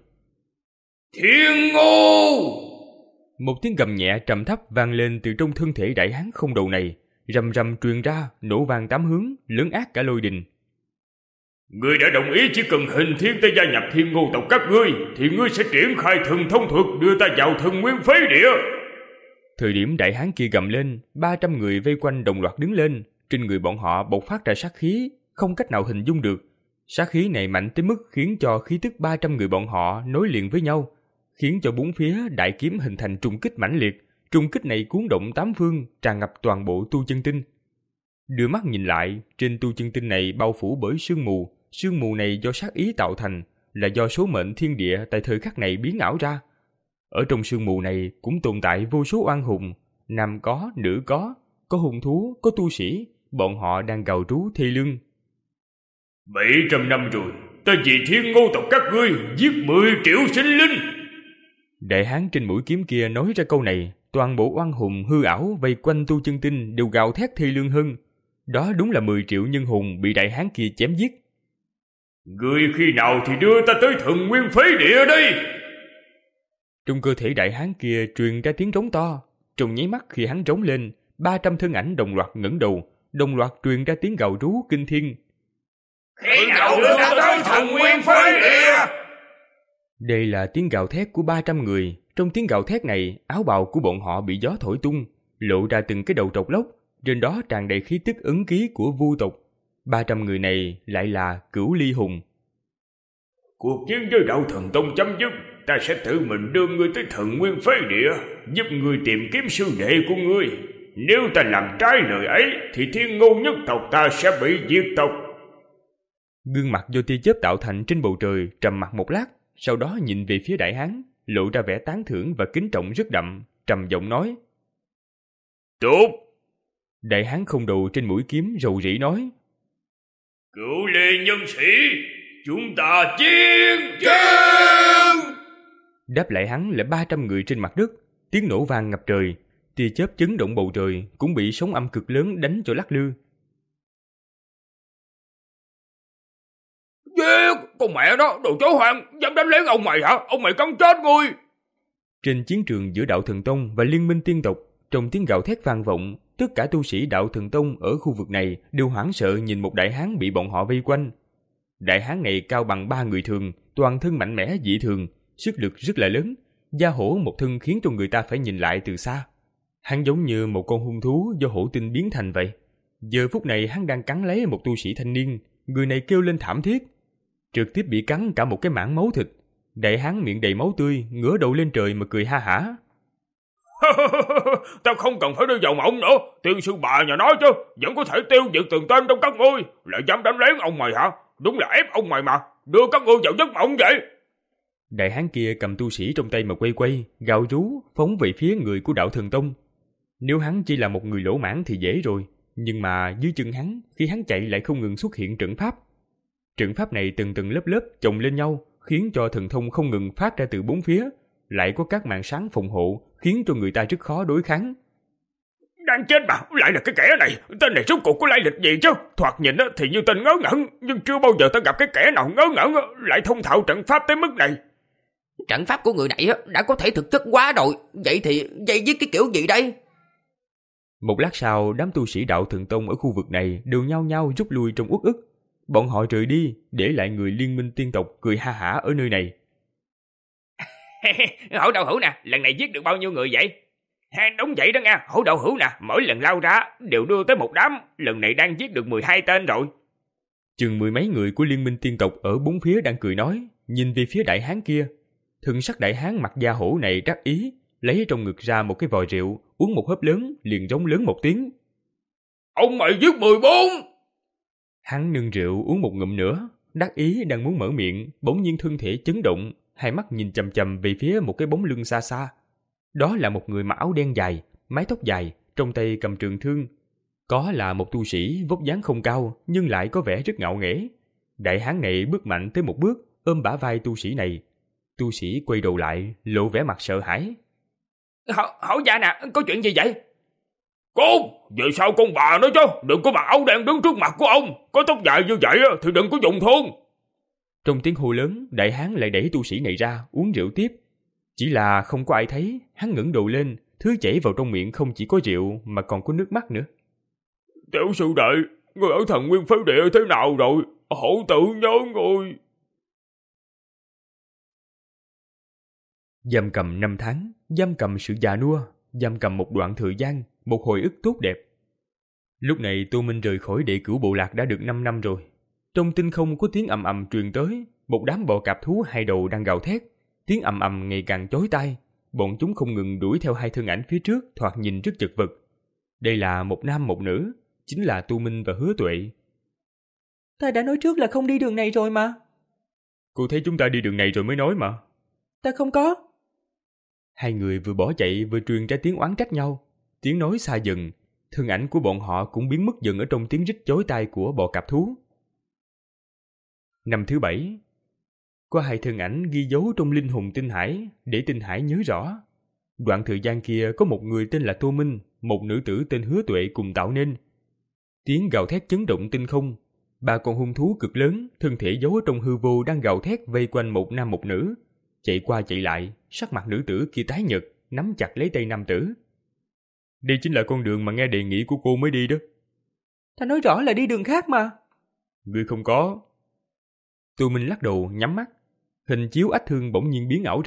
Thiên Ngô! Một tiếng gầm nhẹ trầm thấp vang lên từ trong thân thể đại hán không đầu này, rầm rầm truyền ra, nổ vang tám hướng, lớn ác cả lôi đình. Ngươi đã đồng ý chỉ cần Hình Thiên ta gia nhập Thiên Ngô tộc các ngươi, thì ngươi sẽ triển khai thần thông thuật đưa ta vào thần nguyên phế địa. Thời điểm đại hán kia gầm lên, ba trăm người vây quanh đồng loạt đứng lên, trên người bọn họ bộc phát ra sát khí, không cách nào hình dung được. Sát khí này mạnh tới mức khiến cho khí tức ba trăm người bọn họ nối liền với nhau, khiến cho bốn phía đại kiếm hình thành trùng kích mãnh liệt. Trùng kích này cuốn động tám phương, tràn ngập toàn bộ tu chân tinh. Đưa mắt nhìn lại, trên tu chân tinh này bao phủ bởi sương mù. Sương mù này do sát ý tạo thành, là do số mệnh thiên địa tại thời khắc này biến ảo ra. Ở trong sương mù này cũng tồn tại vô số oan hùng, nam có, nữ có, có hung thú, có tu sĩ, bọn họ đang gào rú thê lương. Bảy trăm năm rồi, ta vì Thiên Ngô tộc các ngươi giết mười triệu sinh linh. Đại hán trên mũi kiếm kia nói ra câu này, toàn bộ oan hùng hư ảo vây quanh tu chân tinh đều gào thét thê lương hơn. Đó đúng là mười triệu nhân hùng bị đại hán kia chém giết. Ngươi khi nào thì đưa ta tới thần nguyên phế địa đây? Trong cơ thể đại hán kia truyền ra tiếng trống to. Trong nháy mắt khi hắn trống lên, ba trăm thân ảnh đồng loạt ngẩng đầu, đồng loạt truyền ra tiếng gào rú kinh thiên. Khi nào đưa ta tới thần nguyên phế địa? Đây là tiếng gào thét của ba trăm người, Trong tiếng gào thét này, áo bào của bọn họ bị gió thổi tung, lộ ra từng cái đầu trọc lốc, trên đó tràn đầy khí tức ấn ký của vu tộc. ba trăm người này lại là Cửu Ly Hùng. Cuộc chiến với đạo thần tông chấm dứt, ta sẽ tự mình đưa ngươi tới thần nguyên phế địa, giúp ngươi tìm kiếm sư đệ của ngươi. Nếu ta làm trái lời ấy, thì thiên ngô nhất tộc ta sẽ bị diệt tộc. Gương mặt do tia chớp tạo thành trên bầu trời trầm mặc một lát, sau đó nhìn về phía Đại Hán, lộ ra vẻ tán thưởng và kính trọng rất đậm, trầm giọng nói: Tốt. Đại Hán không đầu trên mũi kiếm rầu rĩ nói: Cửu Ly nhân sĩ, chúng ta chiến chiến. Đáp lại hắn là ba trăm người trên mặt đất, tiếng nổ vang ngập trời, tia chớp chấn động bầu trời cũng bị sóng âm cực lớn đánh cho lắc lư. Giết! Con mẹ nó, đồ chó hoang, dám đánh lén ông mày hả? Ông mày cắn chết ngươi! Trên chiến trường giữa Đạo Thần Tông và Liên minh tiên tộc, trong tiếng gào thét vang vọng, tất cả tu sĩ Đạo Thần Tông ở khu vực này đều hoảng sợ nhìn một đại hán bị bọn họ vây quanh. Đại hán này cao bằng ba người thường, toàn thân mạnh mẽ dị thường, sức lực rất là lớn, da hổ một thân khiến cho người ta phải nhìn lại từ xa. Hắn giống như một con hung thú do hổ tinh biến thành vậy. Giờ phút này hắn đang cắn lấy một tu sĩ thanh niên, người này kêu lên thảm thiết, trực tiếp bị cắn cả một cái mảng máu thịt. Đại hán miệng đầy máu tươi, ngửa đầu lên trời mà cười ha hả. Tao không cần phải đưa vào mộng nữa, tiên sư bà nhà nói chứ, vẫn có thể tiêu diệt từng tên trong các ngươi, lại dám đánh lén ông mày hả? Đúng là ép ông mày mà, đưa các ngươi vào giấc mộng vậy. Đại hán kia cầm tu sĩ trong tay mà quay quay, gào rú, phóng về phía người của Đạo Thần Tông. Nếu hắn chỉ là một người lỗ mãng thì dễ rồi, nhưng mà dưới chân hắn, khi hắn chạy lại không ngừng xuất hiện trận pháp. Trận pháp này từng từng lớp lớp chồng lên nhau, khiến cho thần thông không ngừng phát ra từ bốn phía, lại có các màn sáng phòng hộ, khiến cho người ta rất khó đối kháng. Đang chết mà, lại là cái kẻ này, tên này rốt cuộc có lai lịch gì chứ? Thoạt nhìn thì như tên ngớ ngẩn, nhưng chưa bao giờ ta gặp cái kẻ nào ngớ ngẩn lại thông thạo trận pháp tới mức này. Trận pháp của người này đã có thể thực chất quá rồi, vậy thì dây dứt cái kiểu gì đây? Một lát sau, đám tu sĩ Đạo Thần Tông ở khu vực này đều nhao nhao rút lui trong uất ức. Bọn họ rời đi, để lại người Liên minh tiên tộc cười ha hả ở nơi này. Hổ đạo hữu nè, lần này giết được bao nhiêu người vậy? Ha, đúng vậy đó nha, hổ đạo hữu nè, mỗi lần lao ra đều đưa tới một đám, lần này đang giết được mười hai tên rồi. Chừng mười mấy người của Liên minh tiên tộc ở bốn phía đang cười nói, nhìn về phía đại hán kia. Thân sắc đại hán mặt da hổ này đắc ý, lấy trong ngực ra một cái vòi rượu, uống một hớp lớn, liền rống lớn một tiếng. Ông mày giết mười bốn! Hắn nâng rượu uống một ngụm nữa, đắc ý đang muốn mở miệng, bỗng nhiên thân thể chấn động, hai mắt nhìn chằm chằm về phía một cái bóng lưng xa xa. Đó là một người mặc áo đen dài, mái tóc dài, trong tay cầm trường thương. Có là một tu sĩ vóc dáng không cao, nhưng lại có vẻ rất ngạo nghễ. Đại hán này bước mạnh tới một bước, ôm bả vai tu sĩ này. Tu sĩ quay đầu lại, lộ vẻ mặt sợ hãi. Hổ, hổ gia nè, có chuyện gì vậy? Cô, vậy sao con bà nói chứ, đừng có mặc áo đen đứng trước mặt của ông, có tóc dài như vậy thì đừng có dùng thương. Trong tiếng hô lớn, đại hán lại đẩy tu sĩ này ra, uống rượu tiếp. Chỉ là không có ai thấy, hắn ngẩng đầu lên, thứ chảy vào trong miệng không chỉ có rượu mà còn có nước mắt nữa. Tiểu sư đệ, người ở thần nguyên phế địa thế nào rồi? Hổ tự nhớ người. Giam cầm năm tháng, giam cầm sự già nua, giam cầm một đoạn thời gian, một hồi ức tốt đẹp. Lúc này Tô Minh rời khỏi Đệ Cửu Bộ Lạc đã được năm năm rồi. Trong tinh không có tiếng ầm ầm truyền tới, một đám bò cạp thú hai đầu đang gào thét. Tiếng ầm ầm ngày càng chói tai, bọn chúng không ngừng đuổi theo hai thân ảnh phía trước, thoạt nhìn rất chật vật. Đây là một nam một nữ, chính là Tu Minh và Hứa Tuệ. Ta đã nói trước là không đi đường này rồi mà. Cô thấy chúng ta đi đường này rồi mới nói mà. Ta không có. Hai người vừa bỏ chạy vừa truyền ra tiếng oán trách nhau. Tiếng nói xa dần, thân ảnh của bọn họ cũng biến mất dần ở trong tiếng rít chói tai của bò cạp thú. Năm thứ bảy, có hai thân ảnh ghi dấu trong linh hồn tinh hải để tinh hải nhớ rõ. Đoạn thời gian kia có một người tên là Tô Minh, một nữ tử tên Hứa Tuệ cùng tạo nên. Tiếng gào thét chấn động tinh không. Ba con hung thú cực lớn, thân thể giấu ở trong hư vô đang gào thét vây quanh một nam một nữ. Chạy qua chạy lại, sắc mặt nữ tử kia tái nhợt, nắm chặt lấy tay nam tử. Đây chính là con đường mà nghe đề nghị của cô mới đi đó. Ta nói rõ là đi đường khác mà. Ngươi không có. Tô Minh lắc đầu nhắm mắt. Hình chiếu ách thương bỗng nhiên biến ảo ra.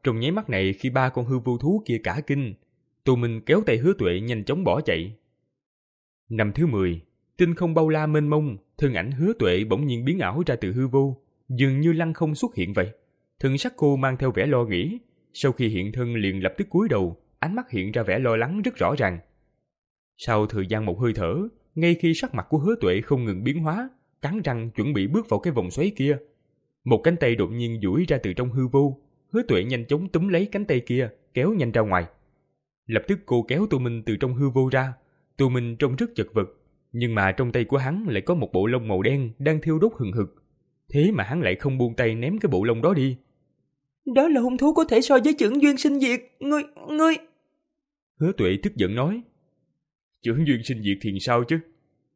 Trong nháy mắt này, khi ba con hư vô thú kia cả kinh, Tô Minh kéo tay Hứa Tuệ nhanh chóng bỏ chạy. Năm thứ mười, tinh không bao la mênh mông, thân ảnh Hứa Tuệ bỗng nhiên biến ảo ra từ hư vô, dường như lăng không xuất hiện vậy. Thần sắc cô mang theo vẻ lo nghĩ, sau khi hiện thân liền lập tức cúi đầu, ánh mắt hiện ra vẻ lo lắng rất rõ ràng. Sau thời gian một hơi thở, ngay khi sắc mặt của Hứa Tuệ không ngừng biến hóa, cắn răng chuẩn bị bước vào cái vòng xoáy kia, một cánh tay đột nhiên duỗi ra từ trong hư vô. Hứa Tuệ nhanh chóng túm lấy cánh tay kia, kéo nhanh ra ngoài. Lập tức cô kéo Tô Minh từ trong hư vô ra. Tô Minh trông rất chật vật, nhưng mà trong tay của hắn lại có một bộ lông màu đen đang thiêu đốt hừng hực. Thế mà hắn lại không buông tay ném cái bộ lông đó đi. Đó là hung thú có thể so với chưởng duyên sinh diệt. Ngươi, ngươi... Hứa Tuệ tức giận nói. Chưởng duyên sinh diệt thì sao chứ?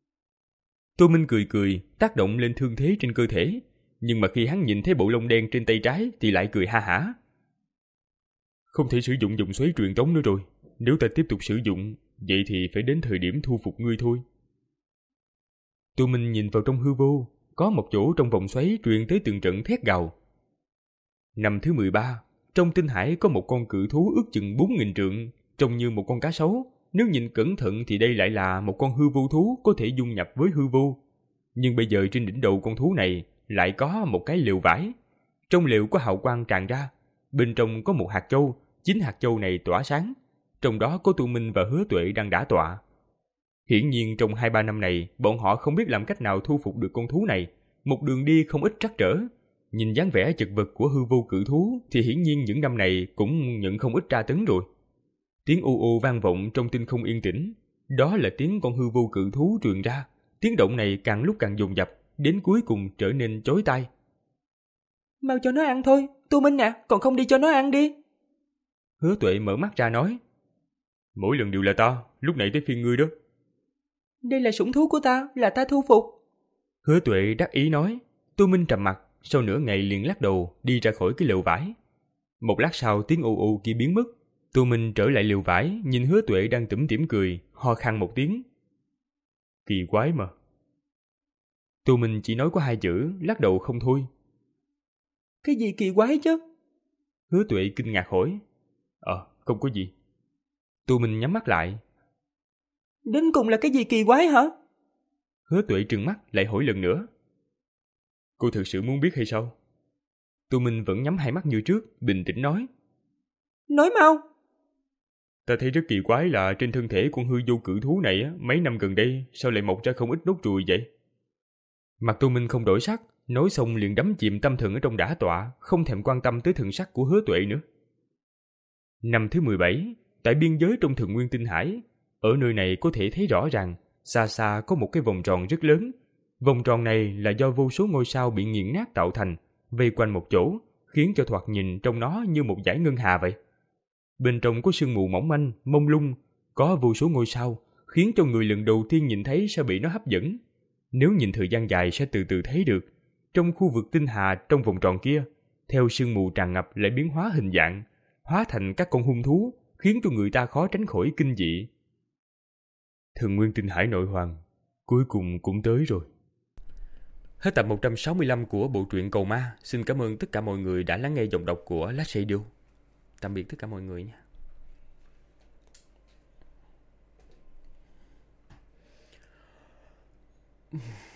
Tô Minh cười cười, tác động lên thương thế trên cơ thể. Nhưng mà khi hắn nhìn thấy bộ lông đen trên tay trái thì lại cười ha hả. Không thể sử dụng vòng xoáy truyền tống nữa rồi. Nếu ta tiếp tục sử dụng, vậy thì phải đến thời điểm thu phục ngươi thôi. Tô Minh nhìn vào trong hư vô, có một chỗ trong vòng xoáy truyền tới từng trận thét gào. Năm thứ mười ba, trong tinh hải có một con cự thú ước chừng bốn nghìn trượng, trông như một con cá sấu. Nếu nhìn cẩn thận thì đây lại là một con hư vô thú có thể dung nhập với hư vô. Nhưng bây giờ trên đỉnh đầu con thú này lại có một cái lều vải. Trong lều có hào quang tràn ra, bên trong có một hạt châu, chính hạt châu này tỏa sáng. Trong đó có Tô Minh và Hứa Tuệ đang đả tọa. Hiển nhiên trong hai ba năm này, bọn họ không biết làm cách nào thu phục được con thú này. Một đường đi không ít trắc trở. Nhìn dáng vẻ chật vật của hư vô cự thú thì hiển nhiên những năm này cũng nhận không ít tra tấn rồi. Tiếng u u vang vọng trong tinh không yên tĩnh. Đó là tiếng con hư vô cự thú truyền ra. Tiếng động này càng lúc càng dồn dập, đến cuối cùng trở nên chói tai. Mau cho nó ăn thôi, Tô Minh nè, còn không đi cho nó ăn đi. Hứa Tuệ mở mắt ra nói. Mỗi lần đều là ta, lúc này tới phiên ngươi đó. Đây là sủng thú của ta, là ta thu phục. Hứa Tuệ đắc ý nói. Tô Minh trầm mặt, sau nửa ngày liền lắc đầu đi ra khỏi cái lều vải. Một lát sau tiếng u u kia biến mất. Tô Minh trở lại lều vải, nhìn Hứa Tuệ đang tủm tỉm cười, ho khan một tiếng. Kỳ quái mà. Tô Minh chỉ nói có hai chữ, lắc đầu không thôi. Cái gì kỳ quái chứ? Hứa Tuệ kinh ngạc hỏi. Ờ, không có gì. Tô Minh nhắm mắt lại. Đến cùng là cái gì kỳ quái hả? Hứa Tuệ trừng mắt lại hỏi lần nữa. Cô thực sự muốn biết hay sao? Tô Minh vẫn nhắm hai mắt như trước, bình tĩnh nói. Nói mau. Ta thấy rất kỳ quái là trên thân thể con hư vô cự thú này á, mấy năm gần đây sao lại mọc ra không ít nốt ruồi vậy? Mặt Tô Minh không đổi sắc, nói xong liền đắm chìm tâm thần ở trong đả tọa, không thèm quan tâm tới thần sắc của Hứa Tuệ nữa. Năm thứ mười bảy, tại biên giới trong Thần Nguyên Tinh Hải, ở nơi này có thể thấy rõ ràng, xa xa có một cái vòng tròn rất lớn. Vòng tròn này là do vô số ngôi sao bị nghiền nát tạo thành, vây quanh một chỗ, khiến cho thoạt nhìn trong nó như một dải ngân hà vậy. Bên trong có sương mù mỏng manh, mông lung, có vô số ngôi sao, khiến cho người lần đầu tiên nhìn thấy sẽ bị nó hấp dẫn. Nếu nhìn thời gian dài sẽ từ từ thấy được, trong khu vực tinh hà trong vòng tròn kia, theo sương mù tràn ngập lại biến hóa hình dạng, hóa thành các con hung thú, khiến cho người ta khó tránh khỏi kinh dị. Thần Nguyên Tinh Hải nội hoàng, cuối cùng cũng tới rồi. Hết tập một trăm sáu mươi lăm của bộ truyện Cầu Ma. Xin cảm ơn tất cả mọi người đã lắng nghe giọng đọc của Last Radio. Tạm biệt tất cả mọi người nha.